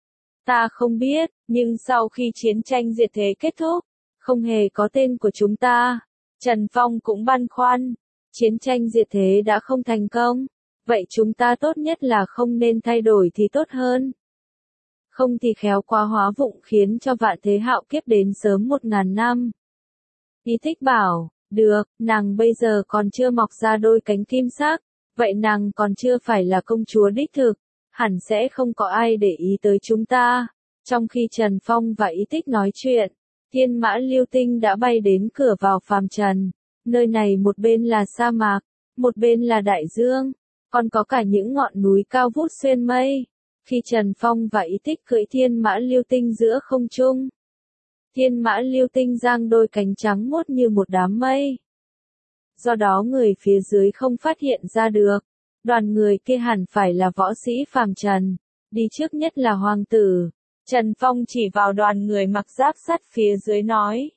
Ta không biết, nhưng sau khi chiến tranh diệt thế kết thúc, không hề có tên của chúng ta. Trần Phong cũng băn khoăn. Chiến tranh diệt thế đã không thành công. Vậy chúng ta tốt nhất là không nên thay đổi thì tốt hơn. Không thì khéo quá hóa vụng khiến cho vạn thế hạo kiếp đến sớm một ngàn năm. Ý Tích bảo, được, nàng bây giờ còn chưa mọc ra đôi cánh kim sắc, vậy nàng còn chưa phải là công chúa đích thực, hẳn sẽ không có ai để ý tới chúng ta. Trong khi Trần Phong và Ý Tích nói chuyện, thiên mã lưu tinh đã bay đến cửa vào phàm trần. Nơi này một bên là sa mạc, một bên là đại dương, còn có cả những ngọn núi cao vút xuyên mây. Khi Trần Phong và Ý Tích cưỡi thiên mã lưu tinh giữa không trung, thiên mã lưu tinh giang đôi cánh trắng muốt như một đám mây. Do đó người phía dưới không phát hiện ra được. Đoàn người kia hẳn phải là võ sĩ phàm trần. Đi trước nhất là hoàng tử. Trần Phong chỉ vào đoàn người mặc giáp sắt phía dưới nói.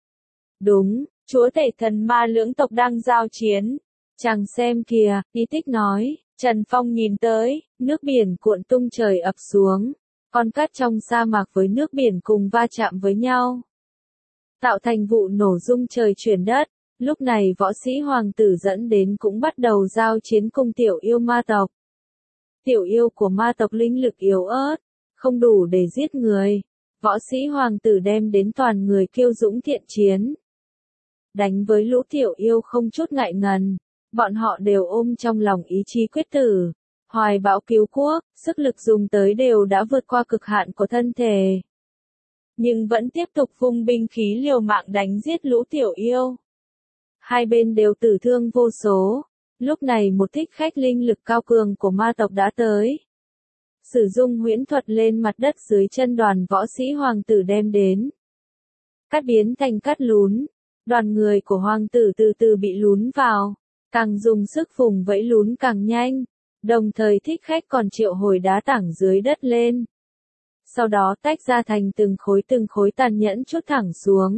Đúng, chúa tể thần ma lưỡng tộc đang giao chiến. Chàng xem kìa, Ý Tích nói. Trần Phong nhìn tới, nước biển cuộn tung trời ập xuống. Con cát trong sa mạc với nước biển cùng va chạm với nhau, tạo thành vụ nổ rung trời chuyển đất. Lúc này võ sĩ hoàng tử dẫn đến cũng bắt đầu giao chiến cùng tiểu yêu ma tộc. Tiểu yêu của ma tộc linh lực yếu ớt, không đủ để giết người. Võ sĩ hoàng tử đem đến toàn người kiêu dũng thiện chiến. Đánh với lũ tiểu yêu không chút ngại ngần. Bọn họ đều ôm trong lòng ý chí quyết tử. Hoài bão cứu quốc, sức lực dùng tới đều đã vượt qua cực hạn của thân thể. Nhưng vẫn tiếp tục vung binh khí liều mạng đánh giết lũ tiểu yêu. Hai bên đều tử thương vô số. Lúc này một thích khách linh lực cao cường của ma tộc đã tới. Sử dụng huyễn thuật lên mặt đất dưới chân đoàn võ sĩ hoàng tử đem đến. Cát biến thành cát lún. Đoàn người của hoàng tử từ từ bị lún vào. Càng dùng sức vùng vẫy lún càng nhanh. Đồng thời thích khách còn triệu hồi đá tảng dưới đất lên. Sau đó tách ra thành từng khối từng khối tàn nhẫn chút thẳng xuống.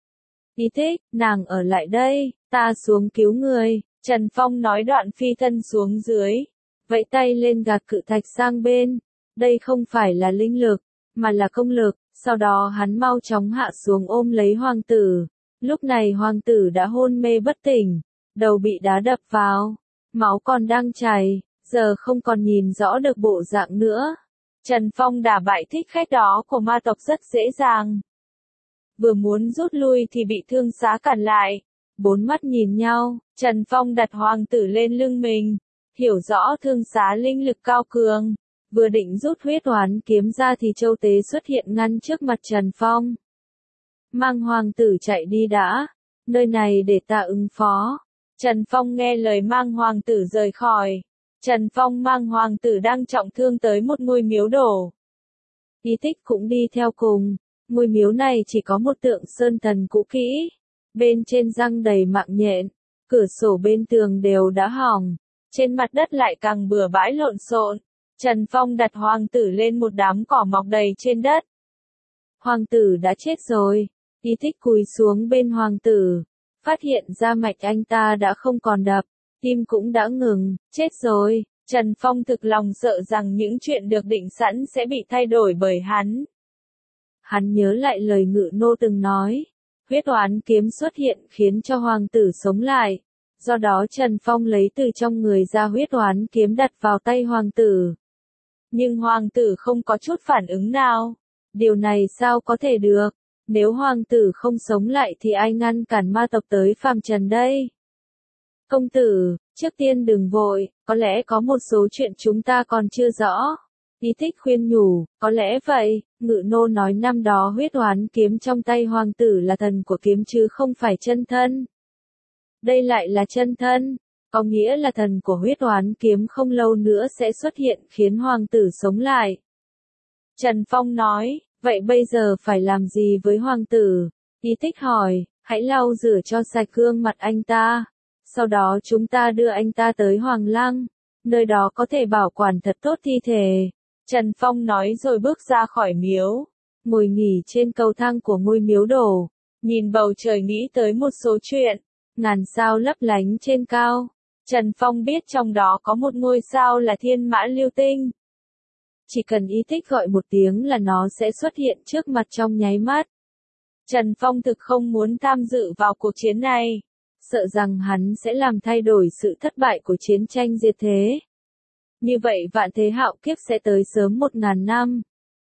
Ý Tích, nàng ở lại đây, ta xuống cứu người. Trần Phong nói đoạn phi thân xuống dưới. Vẫy tay lên gạt cự thạch sang bên. Đây không phải là linh lực, mà là công lực. Sau đó hắn mau chóng hạ xuống ôm lấy hoàng tử. Lúc này hoàng tử đã hôn mê bất tỉnh. Đầu bị đá đập vào. Máu còn đang chảy. Giờ không còn nhìn rõ được bộ dạng nữa. Trần Phong đả bại thích khách đó của ma tộc rất dễ dàng. Vừa muốn rút lui thì bị thương xá cản lại. Bốn mắt nhìn nhau, Trần Phong đặt hoàng tử lên lưng mình, hiểu rõ thương xá linh lực cao cường. Vừa định rút huyết oán kiếm ra thì Châu Tế xuất hiện ngăn trước mặt Trần Phong. Mang hoàng tử chạy đi đã, nơi này để ta ứng phó. Trần Phong nghe lời mang hoàng tử rời khỏi. Trần Phong mang hoàng tử đang trọng thương tới một ngôi miếu đổ. Ý Tích cũng đi theo cùng. Ngôi miếu này chỉ có một tượng sơn thần cũ kỹ. Bên trên răng đầy mạng nhện, cửa sổ bên tường đều đã hỏng. Trên mặt đất lại càng bừa bãi lộn xộn. Trần Phong đặt hoàng tử lên một đám cỏ mọc đầy trên đất. Hoàng tử đã chết rồi. Ý Tích cúi xuống bên hoàng tử. Phát hiện ra mạch anh ta đã không còn đập. Tim cũng đã ngừng, chết rồi. Trần Phong thực lòng sợ rằng những chuyện được định sẵn sẽ bị thay đổi bởi hắn. Hắn nhớ lại lời Ngự Nô từng nói. Huyết oán kiếm xuất hiện khiến cho hoàng tử sống lại. Do đó Trần Phong lấy từ trong người ra huyết oán kiếm đặt vào tay hoàng tử. Nhưng hoàng tử không có chút phản ứng nào. Điều này sao có thể được? Nếu hoàng tử không sống lại thì ai ngăn cản ma tộc tới phàm trần đây? Công tử, trước tiên đừng vội, có lẽ có một số chuyện chúng ta còn chưa rõ. Ý Tích khuyên nhủ, có lẽ vậy. Ngự Nô nói năm đó huyết oán kiếm trong tay hoàng tử là thần của kiếm chứ không phải chân thân. Đây lại là chân thân, có nghĩa là thần của huyết oán kiếm không lâu nữa sẽ xuất hiện khiến hoàng tử sống lại. Trần Phong nói, vậy bây giờ phải làm gì với hoàng tử? Ý Tích hỏi, hãy lau rửa cho sạch gương mặt anh ta. Sau đó chúng ta đưa anh ta tới Hoàng Lăng, nơi đó có thể bảo quản thật tốt thi thể. Trần Phong nói rồi bước ra khỏi miếu, ngồi nghỉ trên cầu thang của ngôi miếu đổ, nhìn bầu trời nghĩ tới một số chuyện, ngàn sao lấp lánh trên cao. Trần Phong biết trong đó có một ngôi sao là Thiên Mã Lưu Tinh. Chỉ cần Ý Tích gọi một tiếng là nó sẽ xuất hiện trước mặt trong nháy mắt. Trần Phong thực không muốn tham dự vào cuộc chiến này, sợ rằng hắn sẽ làm thay đổi sự thất bại của chiến tranh diệt thế. Như vậy vạn thế hạo kiếp sẽ tới sớm một ngàn năm.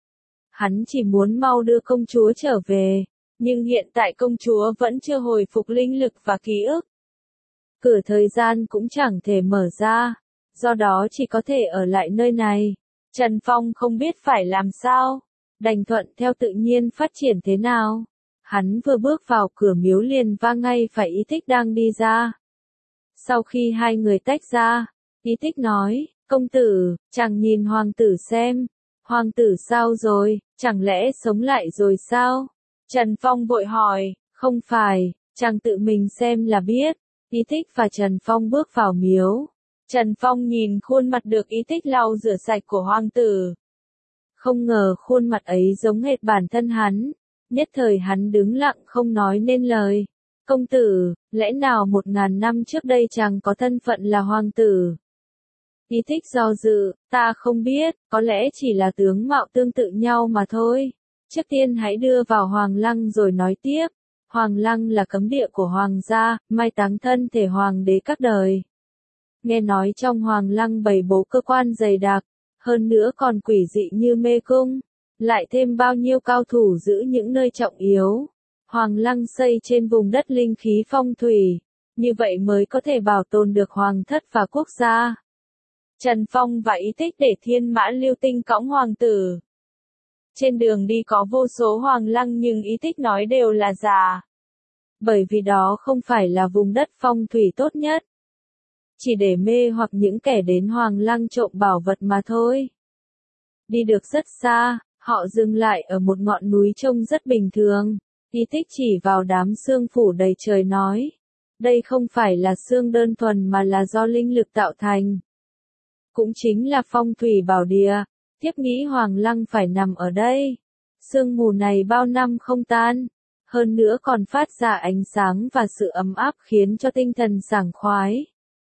Hắn chỉ muốn mau đưa công chúa trở về, nhưng hiện tại công chúa vẫn chưa hồi phục linh lực và ký ức. Cửa thời gian cũng chẳng thể mở ra, do đó chỉ có thể ở lại nơi này. Trần Phong không biết phải làm sao, đành thuận theo tự nhiên phát triển thế nào. Hắn vừa bước vào cửa miếu liền vang ngay phải Ý Tích đang đi ra. Sau khi hai người tách ra, Ý Tích nói, công tử, chàng nhìn hoàng tử xem. Hoàng tử sao rồi, chẳng lẽ sống lại rồi sao? Trần Phong vội hỏi, không phải, chàng tự mình xem là biết. Ý Tích và Trần Phong bước vào miếu. Trần Phong nhìn khuôn mặt được Ý Tích lau rửa sạch của hoàng tử. Không ngờ khuôn mặt ấy giống hệt bản thân hắn. Nhất thời hắn đứng lặng không nói nên lời. Công tử, lẽ nào một ngàn năm trước đây chàng có thân phận là hoàng tử? Ý Tích do dự, ta không biết, có lẽ chỉ là tướng mạo tương tự nhau mà thôi. Trước tiên hãy đưa vào Hoàng Lăng rồi nói tiếp. Hoàng Lăng là cấm địa của hoàng gia, mai táng thân thể hoàng đế các đời. Nghe nói trong Hoàng Lăng bày bố cơ quan dày đặc, hơn nữa còn quỷ dị như mê cung. Lại thêm bao nhiêu cao thủ giữ những nơi trọng yếu. Hoàng Lăng xây trên vùng đất linh khí phong thủy, như vậy mới có thể bảo tồn được hoàng thất và quốc gia. Trần Phong và Ý Tích để Thiên Mã Lưu Tinh cõng hoàng tử. Trên đường đi có vô số Hoàng Lăng nhưng Ý Tích nói đều là giả. Bởi vì đó không phải là vùng đất phong thủy tốt nhất. Chỉ để mê hoặc những kẻ đến Hoàng Lăng trộm bảo vật mà thôi. Đi được rất xa. Họ dừng lại ở một ngọn núi trông rất bình thường. Ý Tích chỉ vào đám sương phủ đầy trời nói. Đây không phải là sương đơn thuần mà là do linh lực tạo thành. Cũng chính là phong thủy bảo địa. Tiếp nghĩ Hoàng Lăng phải nằm ở đây. Sương mù này bao năm không tan. Hơn nữa còn phát ra ánh sáng và sự ấm áp khiến cho tinh thần sảng khoái.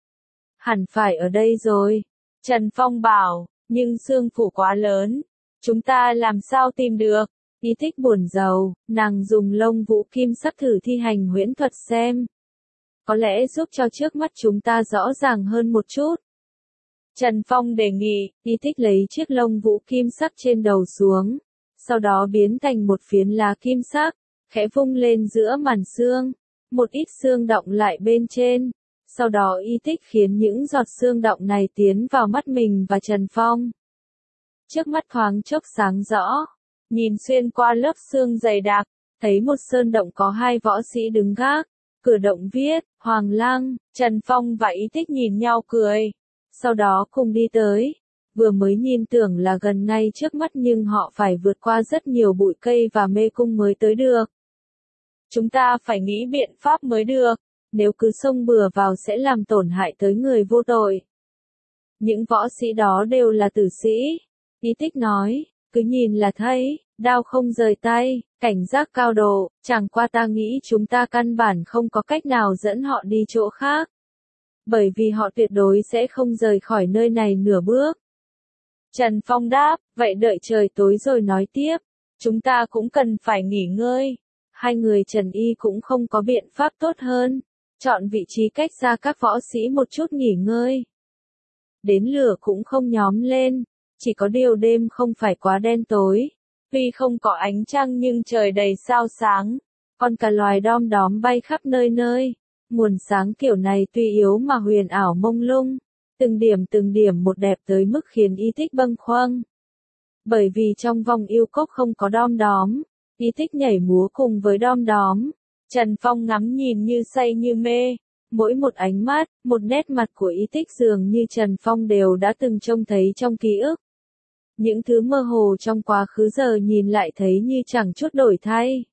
Hẳn phải ở đây rồi. Trần Phong bảo, nhưng sương phủ quá lớn. Chúng ta làm sao tìm được? Ý Tích buồn rầu, nàng dùng lông vũ kim sắc thử thi hành huyễn thuật xem. Có lẽ giúp cho trước mắt chúng ta rõ ràng hơn một chút. Trần Phong đề nghị, Ý Tích lấy chiếc lông vũ kim sắc trên đầu xuống. Sau đó biến thành một phiến lá kim sắc, khẽ vung lên giữa màn sương. một ít xương đọng lại bên trên. Sau đó Y Tích khiến những giọt xương đọng này tiến vào mắt mình và Trần Phong. Trước mắt thoáng chốc sáng rõ, nhìn xuyên qua lớp xương dày đặc, thấy một sơn động có hai võ sĩ đứng gác, cửa động viết, Hoàng Lăng. Trần Phong và Y Tích nhìn nhau cười, sau đó cùng đi tới. Vừa mới nhìn tưởng là gần ngay trước mắt nhưng họ phải vượt qua rất nhiều bụi cây và mê cung mới tới được. Chúng ta phải nghĩ biện pháp mới được, nếu cứ xông bừa vào sẽ làm tổn hại tới người vô tội. Những võ sĩ đó đều là tử sĩ, Y Tích nói, cứ nhìn là thấy, đao không rời tay, cảnh giác cao độ, chẳng qua ta nghĩ chúng ta căn bản không có cách nào dẫn họ đi chỗ khác. Bởi vì họ tuyệt đối sẽ không rời khỏi nơi này nửa bước. Trần Phong đáp, vậy đợi trời tối rồi nói tiếp, chúng ta cũng cần phải nghỉ ngơi. Hai người Trần Y cũng không có biện pháp tốt hơn, chọn vị trí cách xa các võ sĩ một chút nghỉ ngơi. Đến lửa cũng không nhóm lên, chỉ có điều đêm không phải quá đen tối, tuy không có ánh trăng nhưng trời đầy sao sáng, còn cả loài đom đóm bay khắp nơi nơi. Nguồn sáng kiểu này tuy yếu mà huyền ảo mông lung, từng điểm từng điểm một đẹp tới mức khiến Y Tích bâng khuâng. Bởi vì trong vòng yêu cốc không có đom đóm, Y Tích nhảy múa cùng với đom đóm. Trần Phong ngắm nhìn như say như mê, mỗi một ánh mắt, một nét mặt của Y Tích dường như Trần Phong đều đã từng trông thấy trong ký ức. Những thứ mơ hồ trong quá khứ giờ nhìn lại thấy như chẳng chút đổi thay,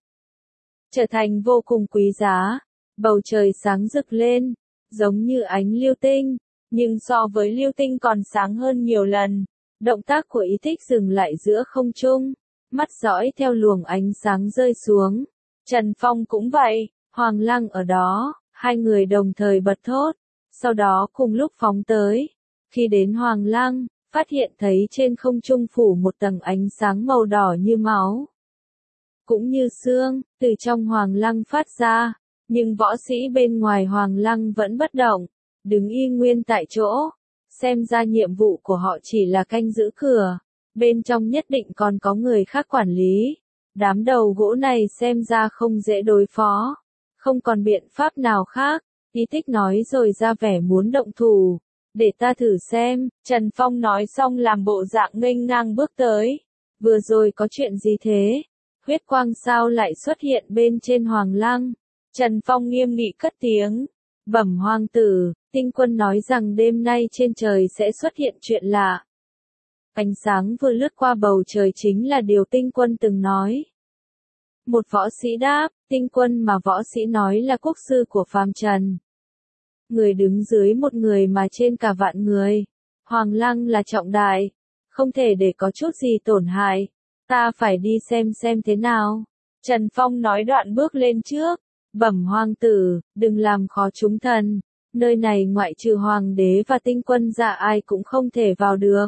trở thành vô cùng quý giá. Bầu trời sáng rực lên, giống như ánh lưu tinh, nhưng so với lưu tinh còn sáng hơn nhiều lần. Động tác của Y Tích dừng lại giữa không trung, mắt dõi theo luồng ánh sáng rơi xuống. Trần Phong cũng vậy, Hoàng Lăng ở đó, hai người đồng thời bật thốt, sau đó cùng lúc phóng tới. Khi đến Hoàng Lăng, phát hiện thấy trên không trung phủ một tầng ánh sáng màu đỏ như máu, cũng như xương, từ trong Hoàng Lăng phát ra. Nhưng võ sĩ bên ngoài Hoàng Lăng vẫn bất động, đứng y nguyên tại chỗ. Xem ra nhiệm vụ của họ chỉ là canh giữ cửa, bên trong nhất định còn có người khác quản lý. Đám đầu gỗ này xem ra không dễ đối phó, không còn biện pháp nào khác. Y Tích nói rồi ra vẻ muốn động thủ, để ta thử xem. Trần Phong nói xong làm bộ dạng nghênh ngang bước tới. Vừa rồi có chuyện gì thế? Huyết quang sao lại xuất hiện bên trên Hoàng Lăng? Trần Phong nghiêm nghị cất tiếng, bẩm hoàng tử, tinh quân nói rằng đêm nay trên trời sẽ xuất hiện chuyện lạ. Ánh sáng vừa lướt qua bầu trời chính là điều tinh quân từng nói. Một võ sĩ đáp, tinh quân mà võ sĩ nói là quốc sư của phàm trần. Người đứng dưới một người mà trên cả vạn người. Hoàng Lăng là trọng đại, không thể để có chút gì tổn hại. Ta phải đi xem xem thế nào. Trần Phong nói đoạn bước lên trước. Bẩm hoàng tử, đừng làm khó chúng thần, nơi này ngoại trừ hoàng đế và tinh quân ra ai cũng không thể vào được.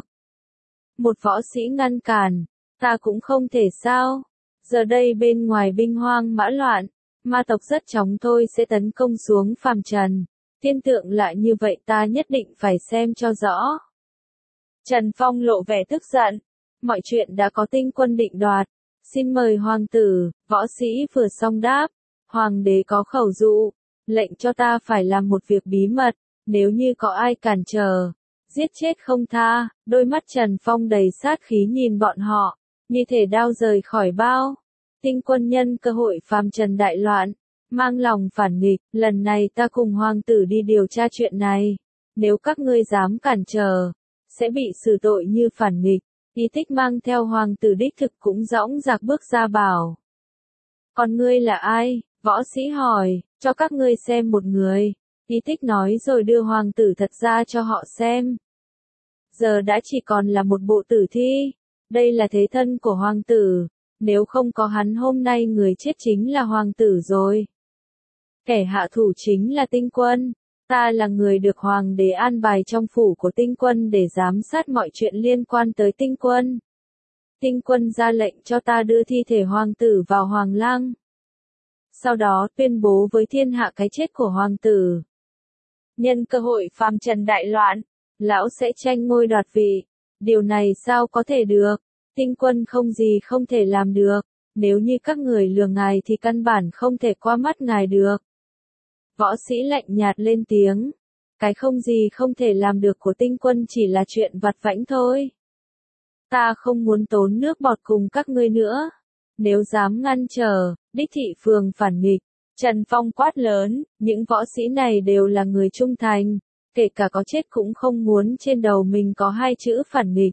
Một võ sĩ ngăn cản, ta cũng không thể sao, giờ đây bên ngoài binh hoang mã loạn, ma tộc rất chóng thôi sẽ tấn công xuống phàm trần, tiên tượng lại như vậy ta nhất định phải xem cho rõ. Trần Phong lộ vẻ tức giận, mọi chuyện đã có tinh quân định đoạt, xin mời hoàng tử. Võ sĩ vừa xong đáp. Hoàng đế có khẩu dụ, lệnh cho ta phải làm một việc bí mật, nếu như có ai cản trở, giết chết không tha. Đôi mắt Trần Phong đầy sát khí nhìn bọn họ, như thể đao rời khỏi bao. Tinh quân nhân cơ hội phàm trần đại loạn, mang lòng phản nghịch, lần này ta cùng hoàng tử đi điều tra chuyện này. Nếu các ngươi dám cản trở, sẽ bị xử tội như phản nghịch. Y Tích mang theo hoàng tử đích thực cũng dõng dạc bước ra bảo. Còn ngươi là ai? Võ sĩ hỏi, cho các ngươi xem một người. Y Tích nói rồi đưa hoàng tử thật ra cho họ xem. Giờ đã chỉ còn là một bộ tử thi. Đây là thế thân của hoàng tử. Nếu không có hắn hôm nay người chết chính là hoàng tử rồi. Kẻ hạ thủ chính là tinh quân. Ta là người được hoàng đế an bài trong phủ của tinh quân để giám sát mọi chuyện liên quan tới tinh quân. Tinh quân ra lệnh cho ta đưa thi thể hoàng tử vào Hoàng Lăng. Sau đó tuyên bố với thiên hạ cái chết của hoàng tử. Nhân cơ hội phàm trần đại loạn, lão sẽ tranh ngôi đoạt vị. Điều này sao có thể được? Tinh quân không gì không thể làm được. Nếu như các người lừa ngài thì căn bản không thể qua mắt ngài được. Võ sĩ lạnh nhạt lên tiếng. Cái không gì không thể làm được của tinh quân chỉ là chuyện vặt vãnh thôi. Ta không muốn tốn nước bọt cùng các ngươi nữa. Nếu dám ngăn trở, đích thị phường phản nghịch. Trần Phong quát lớn, những võ sĩ này đều là người trung thành, kể cả có chết cũng không muốn trên đầu mình có hai chữ phản nghịch.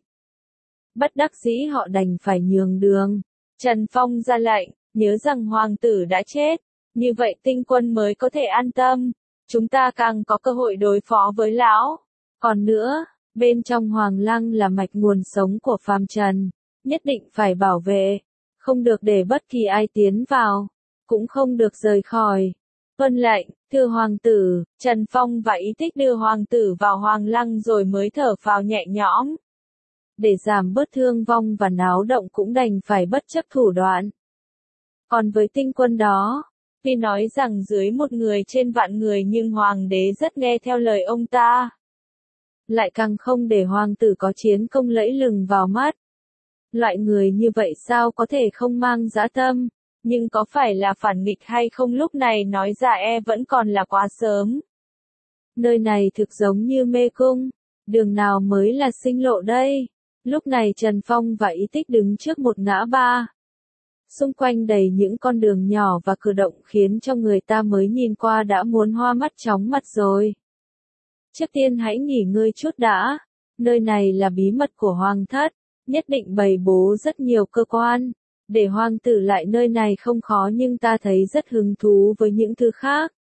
Bất đắc dĩ họ đành phải nhường đường. Trần Phong ra lệnh, nhớ rằng hoàng tử đã chết, như vậy tinh quân mới có thể an tâm, chúng ta càng có cơ hội đối phó với lão. Còn nữa, bên trong hoàng lăng là mạch nguồn sống của phàm trần, nhất định phải bảo vệ, không được để bất kỳ ai tiến vào, cũng không được rời khỏi. Tuân lệnh, thưa hoàng tử. Trần Phong và Ý Tích đưa hoàng tử vào hoàng lăng rồi mới thở phào nhẹ nhõm. Để giảm bớt thương vong và náo động cũng đành phải bất chấp thủ đoạn. Còn với tinh quân đó, tuy nói rằng dưới một người trên vạn người nhưng hoàng đế rất nghe theo lời ông ta. Lại càng không để hoàng tử có chiến công lẫy lừng vào mắt. Loại người như vậy sao có thể không mang dã tâm, nhưng có phải là phản nghịch hay không lúc này nói ra e vẫn còn là quá sớm. Nơi này thực giống như mê cung, đường nào mới là sinh lộ đây? Lúc này Trần Phong và Ý Tích đứng trước một ngã ba. Xung quanh đầy những con đường nhỏ và cử động khiến cho người ta mới nhìn qua đã muốn hoa mắt chóng mặt rồi. Trước tiên hãy nghỉ ngơi chút đã, nơi này là bí mật của hoàng thất, nhất định bày bố rất nhiều cơ quan, để hoàng tử lại nơi này không khó nhưng ta thấy rất hứng thú với những thứ khác.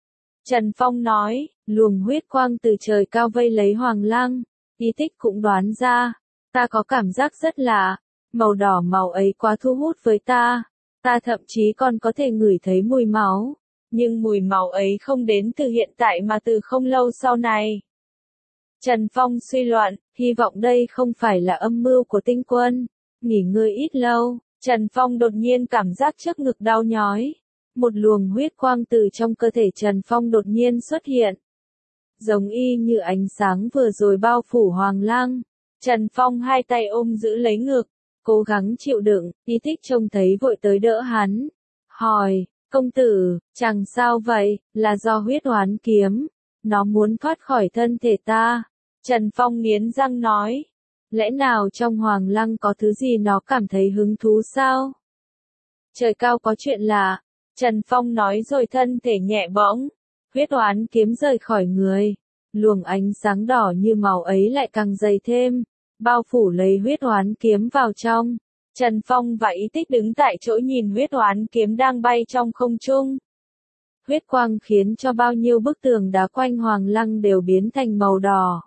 Trần Phong nói, luồng huyết quang từ trời cao vây lấy hoàng lăng, Ý Tích cũng đoán ra, ta có cảm giác rất lạ, màu đỏ màu ấy quá thu hút với ta, ta thậm chí còn có thể ngửi thấy mùi máu, nhưng mùi máu ấy không đến từ hiện tại mà từ không lâu sau này. Trần Phong suy luận, hy vọng đây không phải là âm mưu của tinh quân, nghỉ ngơi ít lâu, Trần Phong đột nhiên cảm giác trước ngực đau nhói, một luồng huyết quang từ trong cơ thể Trần Phong đột nhiên xuất hiện. Giống y như ánh sáng vừa rồi bao phủ hoàng lăng, Trần Phong hai tay ôm giữ lấy ngực, cố gắng chịu đựng, Ý Tích trông thấy vội tới đỡ hắn, hỏi, công tử, chẳng sao vậy, là do huyết oán kiếm, nó muốn thoát khỏi thân thể ta. Trần Phong nghiến răng nói, lẽ nào trong hoàng lăng có thứ gì nó cảm thấy hứng thú sao? Trời cao có chuyện lạ, Trần Phong nói rồi thân thể nhẹ bỗng, huyết oán kiếm rời khỏi người, luồng ánh sáng đỏ như màu ấy lại càng dày thêm, bao phủ lấy huyết oán kiếm vào trong. Trần Phong và Ý Tích đứng tại chỗ nhìn huyết oán kiếm đang bay trong không trung. Huyết quang khiến cho bao nhiêu bức tường đá quanh hoàng lăng đều biến thành màu đỏ.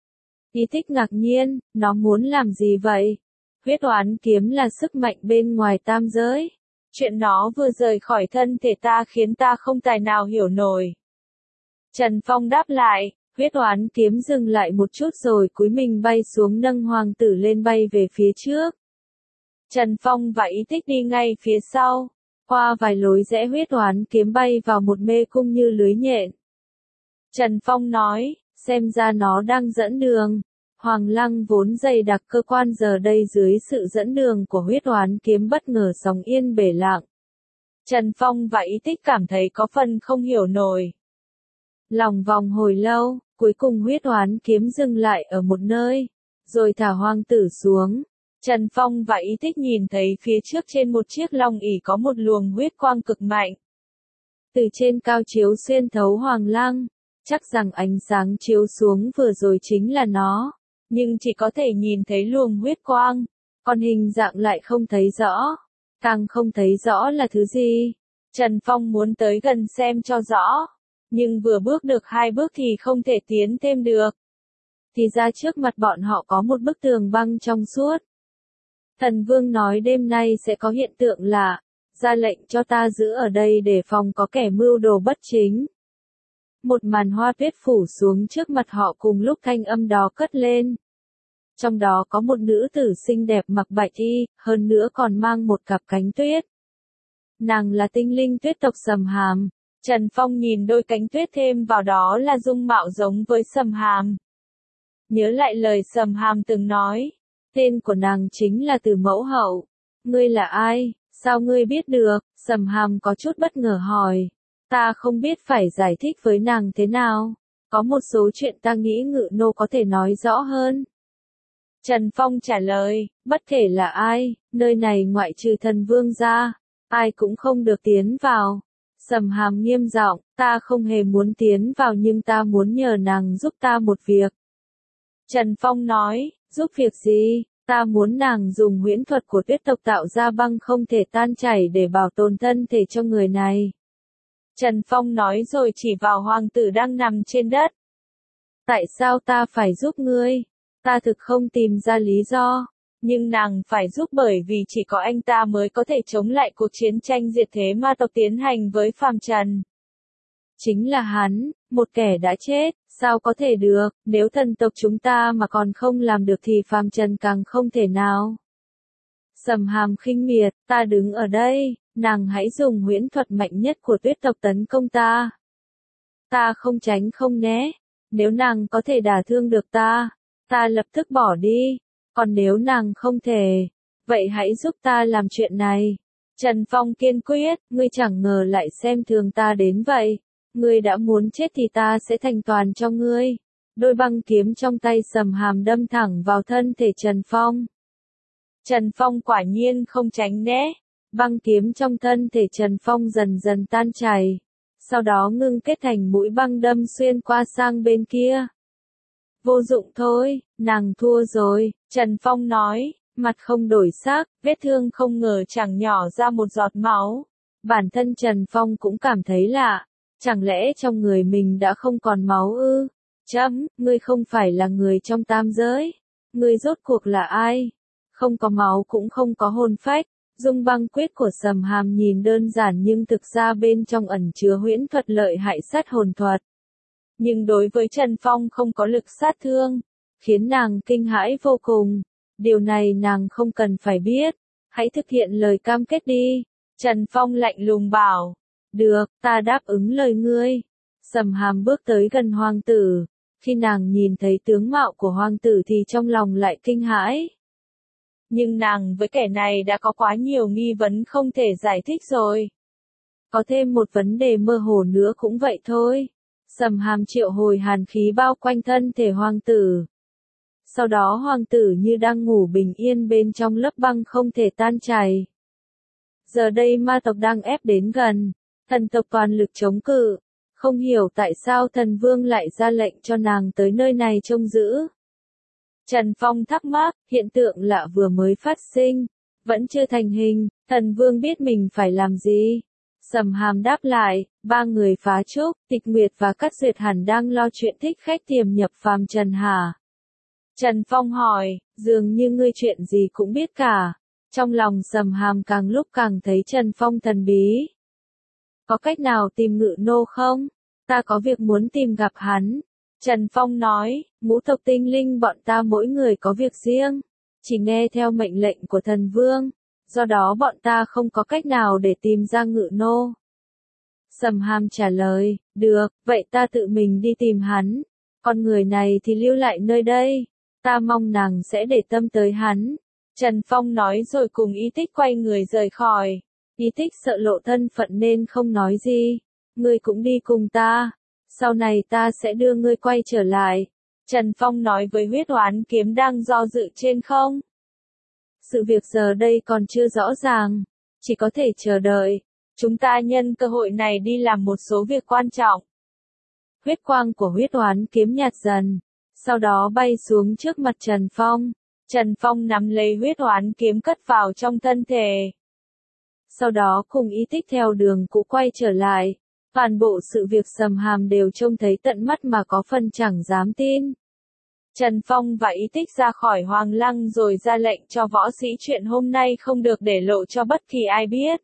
Ý Tích ngạc nhiên, nó muốn làm gì vậy? Huyết oán kiếm là sức mạnh bên ngoài tam giới. Chuyện nó vừa rời khỏi thân thể ta khiến ta không tài nào hiểu nổi. Trần Phong đáp lại, huyết oán kiếm dừng lại một chút rồi cúi mình bay xuống nâng hoàng tử lên bay về phía trước. Trần Phong và Ý Tích đi ngay phía sau, qua vài lối rẽ huyết oán kiếm bay vào một mê cung như lưới nhện. Trần Phong nói, xem ra nó đang dẫn đường. Hoàng lăng vốn dày đặc cơ quan giờ đây dưới sự dẫn đường của huyết oán kiếm bất ngờ sóng yên bể lặng. Trần Phong và Ý Tích cảm thấy có phần không hiểu nổi. Lòng vòng hồi lâu, cuối cùng huyết oán kiếm dừng lại ở một nơi, rồi thả hoàng tử xuống. Trần Phong và Ý Tích nhìn thấy phía trước trên một chiếc long ỷ có một luồng huyết quang cực mạnh. Từ trên cao chiếu xuyên thấu hoàng lăng, chắc rằng ánh sáng chiếu xuống vừa rồi chính là nó, nhưng chỉ có thể nhìn thấy luồng huyết quang, còn hình dạng lại không thấy rõ, càng không thấy rõ là thứ gì. Trần Phong muốn tới gần xem cho rõ, nhưng vừa bước được hai bước thì không thể tiến thêm được. Thì ra trước mặt bọn họ có một bức tường băng trong suốt. Thần Vương nói đêm nay sẽ có hiện tượng lạ, ra lệnh cho ta giữ ở đây để phòng có kẻ mưu đồ bất chính. Một màn hoa tuyết phủ xuống trước mặt họ cùng lúc thanh âm đó cất lên. Trong đó có một nữ tử xinh đẹp mặc bạch y, hơn nữa còn mang một cặp cánh tuyết. Nàng là tinh linh tuyết tộc Sầm Hàm. Trần Phong nhìn đôi cánh tuyết thêm vào đó là dung mạo giống với Sầm Hàm. Nhớ lại lời Sầm Hàm từng nói, tên của nàng chính là Từ Mẫu Hậu. Ngươi là ai, sao ngươi biết được? Sầm Hàm có chút bất ngờ hỏi. Ta không biết phải giải thích với nàng thế nào. Có một số chuyện ta nghĩ Ngự Nô có thể nói rõ hơn. Trần Phong trả lời, bất kể là ai, nơi này ngoại trừ thần vương ra, ai cũng không được tiến vào. Sầm Hàm nghiêm giọng, ta không hề muốn tiến vào nhưng ta muốn nhờ nàng giúp ta một việc. Trần Phong nói, giúp việc gì? Ta muốn nàng dùng huyễn thuật của tuyết tộc tạo ra băng không thể tan chảy để bảo tồn thân thể cho người này. Trần Phong nói rồi chỉ vào hoàng tử đang nằm trên đất. Tại sao ta phải giúp ngươi? Ta thực không tìm ra lý do. Nhưng nàng phải giúp bởi vì chỉ có anh ta mới có thể chống lại cuộc chiến tranh diệt thế ma tộc tiến hành với phàm trần. Chính là hắn, một kẻ đã chết, sao có thể được, nếu thần tộc chúng ta mà còn không làm được thì phàm trần càng không thể nào. Sầm Hàm khinh miệt, ta đứng ở đây, nàng hãy dùng huyễn thuật mạnh nhất của tuyết tộc tấn công ta. Ta không tránh không né, nếu nàng có thể đả thương được ta, ta lập tức bỏ đi, còn nếu nàng không thể, vậy hãy giúp ta làm chuyện này. Trần Phong kiên quyết, ngươi chẳng ngờ lại xem thường ta đến vậy. Ngươi đã muốn chết thì ta sẽ thành toàn cho ngươi. Đôi băng kiếm trong tay Sầm Hàm đâm thẳng vào thân thể Trần Phong. Trần Phong quả nhiên không tránh né. Băng kiếm trong thân thể Trần Phong dần dần tan chảy. Sau đó ngưng kết thành mũi băng đâm xuyên qua sang bên kia. Vô dụng thôi, nàng thua rồi, Trần Phong nói, mặt không đổi sắc, vết thương không ngờ chẳng nhỏ ra một giọt máu. Bản thân Trần Phong cũng cảm thấy lạ. Chẳng lẽ trong người mình đã không còn máu ư? Chấm, ngươi không phải là người trong tam giới. Ngươi rốt cuộc là ai? Không có máu cũng không có hồn phách. Dung băng quyết của Sầm Hàm nhìn đơn giản nhưng thực ra bên trong ẩn chứa huyễn thuật lợi hại sát hồn thuật. Nhưng đối với Trần Phong không có lực sát thương, khiến nàng kinh hãi vô cùng. Điều này nàng không cần phải biết. Hãy thực hiện lời cam kết đi. Trần Phong lạnh lùng bảo. Được, ta đáp ứng lời ngươi. Sầm Hàm bước tới gần hoàng tử. Khi nàng nhìn thấy tướng mạo của hoàng tử thì trong lòng lại kinh hãi. Nhưng nàng với kẻ này đã có quá nhiều nghi vấn không thể giải thích rồi. Có thêm một vấn đề mơ hồ nữa cũng vậy thôi. Sầm Hàm triệu hồi hàn khí bao quanh thân thể hoàng tử. Sau đó hoàng tử như đang ngủ bình yên bên trong lớp băng không thể tan chảy. Giờ đây ma tộc đang ép đến gần. Thần tộc toàn lực chống cự, không hiểu tại sao thần vương lại ra lệnh cho nàng tới nơi này trông giữ. Trần Phong thắc mắc, hiện tượng lạ vừa mới phát sinh, vẫn chưa thành hình, thần vương biết mình phải làm gì. Sầm Hàm đáp lại, ba người phá trúc, Tịch Nguyệt và Cát Duyệt hẳn đang lo chuyện thích khách tiềm nhập phàm trần hả? Trần Phong hỏi, dường như ngươi chuyện gì cũng biết cả. Trong lòng Sầm Hàm càng lúc càng thấy Trần Phong thần bí. Có cách nào tìm Ngự Nô không? Ta có việc muốn tìm gặp hắn. Trần Phong nói, ngũ tộc tinh linh bọn ta mỗi người có việc riêng. Chỉ nghe theo mệnh lệnh của thần vương. Do đó bọn ta không có cách nào để tìm ra Ngự Nô. Sầm Hàm trả lời, được, vậy ta tự mình đi tìm hắn. Con người này thì lưu lại nơi đây. Ta mong nàng sẽ để tâm tới hắn. Trần Phong nói rồi cùng Y Tích quay người rời khỏi. Y Tích sợ lộ thân phận nên không nói gì. Ngươi cũng đi cùng ta. Sau này ta sẽ đưa ngươi quay trở lại. Trần Phong nói với huyết oán kiếm đang do dự trên không. Sự việc giờ đây còn chưa rõ ràng. Chỉ có thể chờ đợi. Chúng ta nhân cơ hội này đi làm một số việc quan trọng. Huyết quang của huyết oán kiếm nhạt dần. Sau đó bay xuống trước mặt Trần Phong. Trần Phong nắm lấy huyết oán kiếm cất vào trong thân thể. Sau đó cùng Y Tích theo đường cũ quay trở lại. Toàn bộ sự việc Sầm Hàm đều trông thấy tận mắt mà có phần chẳng dám tin. Trần Phong và Y Tích ra khỏi Hoàng Lăng rồi ra lệnh cho võ sĩ chuyện hôm nay không được để lộ cho bất kỳ ai biết.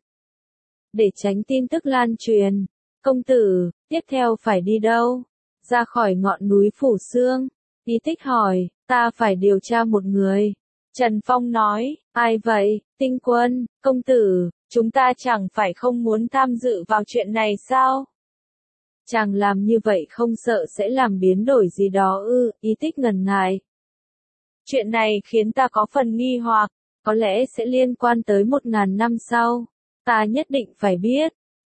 Để tránh tin tức lan truyền. Công tử, tiếp theo phải đi đâu? Ra khỏi ngọn núi Phủ Sương. Y Tích hỏi, ta phải điều tra một người. Trần Phong nói, ai vậy? Tinh Quân, công tử, chúng ta chẳng phải không muốn tham dự vào chuyện này sao? Chàng làm như vậy không sợ sẽ làm biến đổi gì đó ư? Y Tích ngần ngại. Chuyện này khiến ta có phần nghi hoặc, có lẽ sẽ liên quan tới một ngàn năm sau. Ta nhất định phải biết.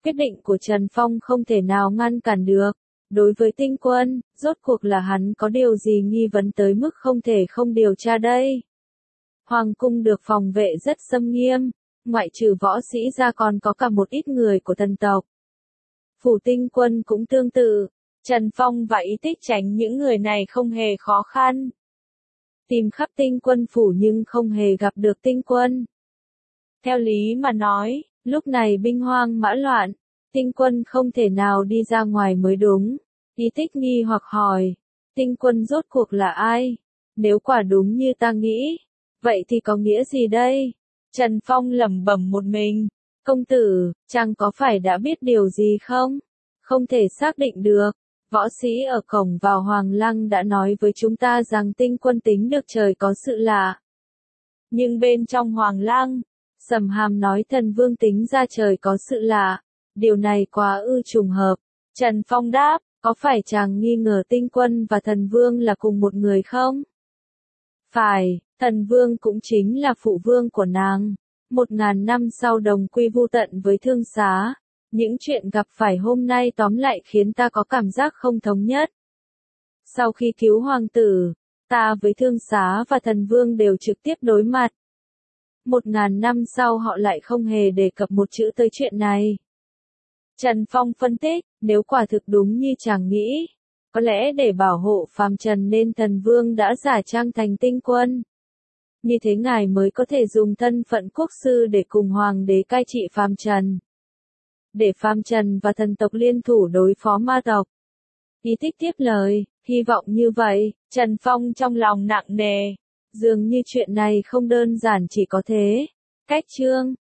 Quyết định của Trần Phong không thể nào ngăn cản được. Đối với Tinh Quân, rốt cuộc là hắn có điều gì nghi vấn tới mức không thể không điều tra đây? Hoàng cung được phòng vệ rất xâm nghiêm, ngoại trừ võ sĩ ra còn có cả một ít người của thần tộc. Phủ Tinh Quân cũng tương tự, Trần Phong và ý tích tránh những người này không hề khó khăn. Tìm khắp Tinh Quân phủ nhưng không hề gặp được Tinh Quân. Theo lý mà nói, lúc này binh hoang mã loạn, Tinh Quân không thể nào đi ra ngoài mới đúng. Ý tích nghi hoặc hỏi, Tinh Quân rốt cuộc là ai? Nếu quả đúng như ta nghĩ, vậy thì có nghĩa gì đây? Trần Phong lẩm bẩm một mình, công tử, chàng có phải đã biết điều gì không? Không thể xác định được. Võ sĩ ở cổng vào Hoàng Lăng đã nói với chúng ta rằng Tinh Quân tính được trời có sự lạ. Nhưng bên trong Hoàng Lăng, Sầm Hàm nói thần vương tính ra trời có sự lạ. Điều này quá ư trùng hợp. Trần Phong đáp, có phải chàng nghi ngờ Tinh Quân và thần vương là cùng một người không? Phải, thần vương cũng chính là phụ vương của nàng. Một ngàn năm sau đồng quy vu tận với Thương Xá. Những chuyện gặp phải hôm nay tóm lại khiến ta có cảm giác không thống nhất. Sau khi cứu hoàng tử, ta với Thương Xá và thần vương đều trực tiếp đối mặt. Một ngàn năm sau họ lại không hề đề cập một chữ tới chuyện này. Trần Phong phân tích, nếu quả thực đúng như chàng nghĩ, có lẽ để bảo hộ phàm trần nên thần vương đã giả trang thành Tinh Quân. Như thế ngài mới có thể dùng thân phận quốc sư để cùng hoàng đế cai trị phàm trần. Để phàm trần và thần tộc liên thủ đối phó ma tộc. Ý tích tiếp lời, hy vọng như vậy. Trần Phong trong lòng nặng nề. Dường như chuyện này không đơn giản chỉ có thế. Cách chương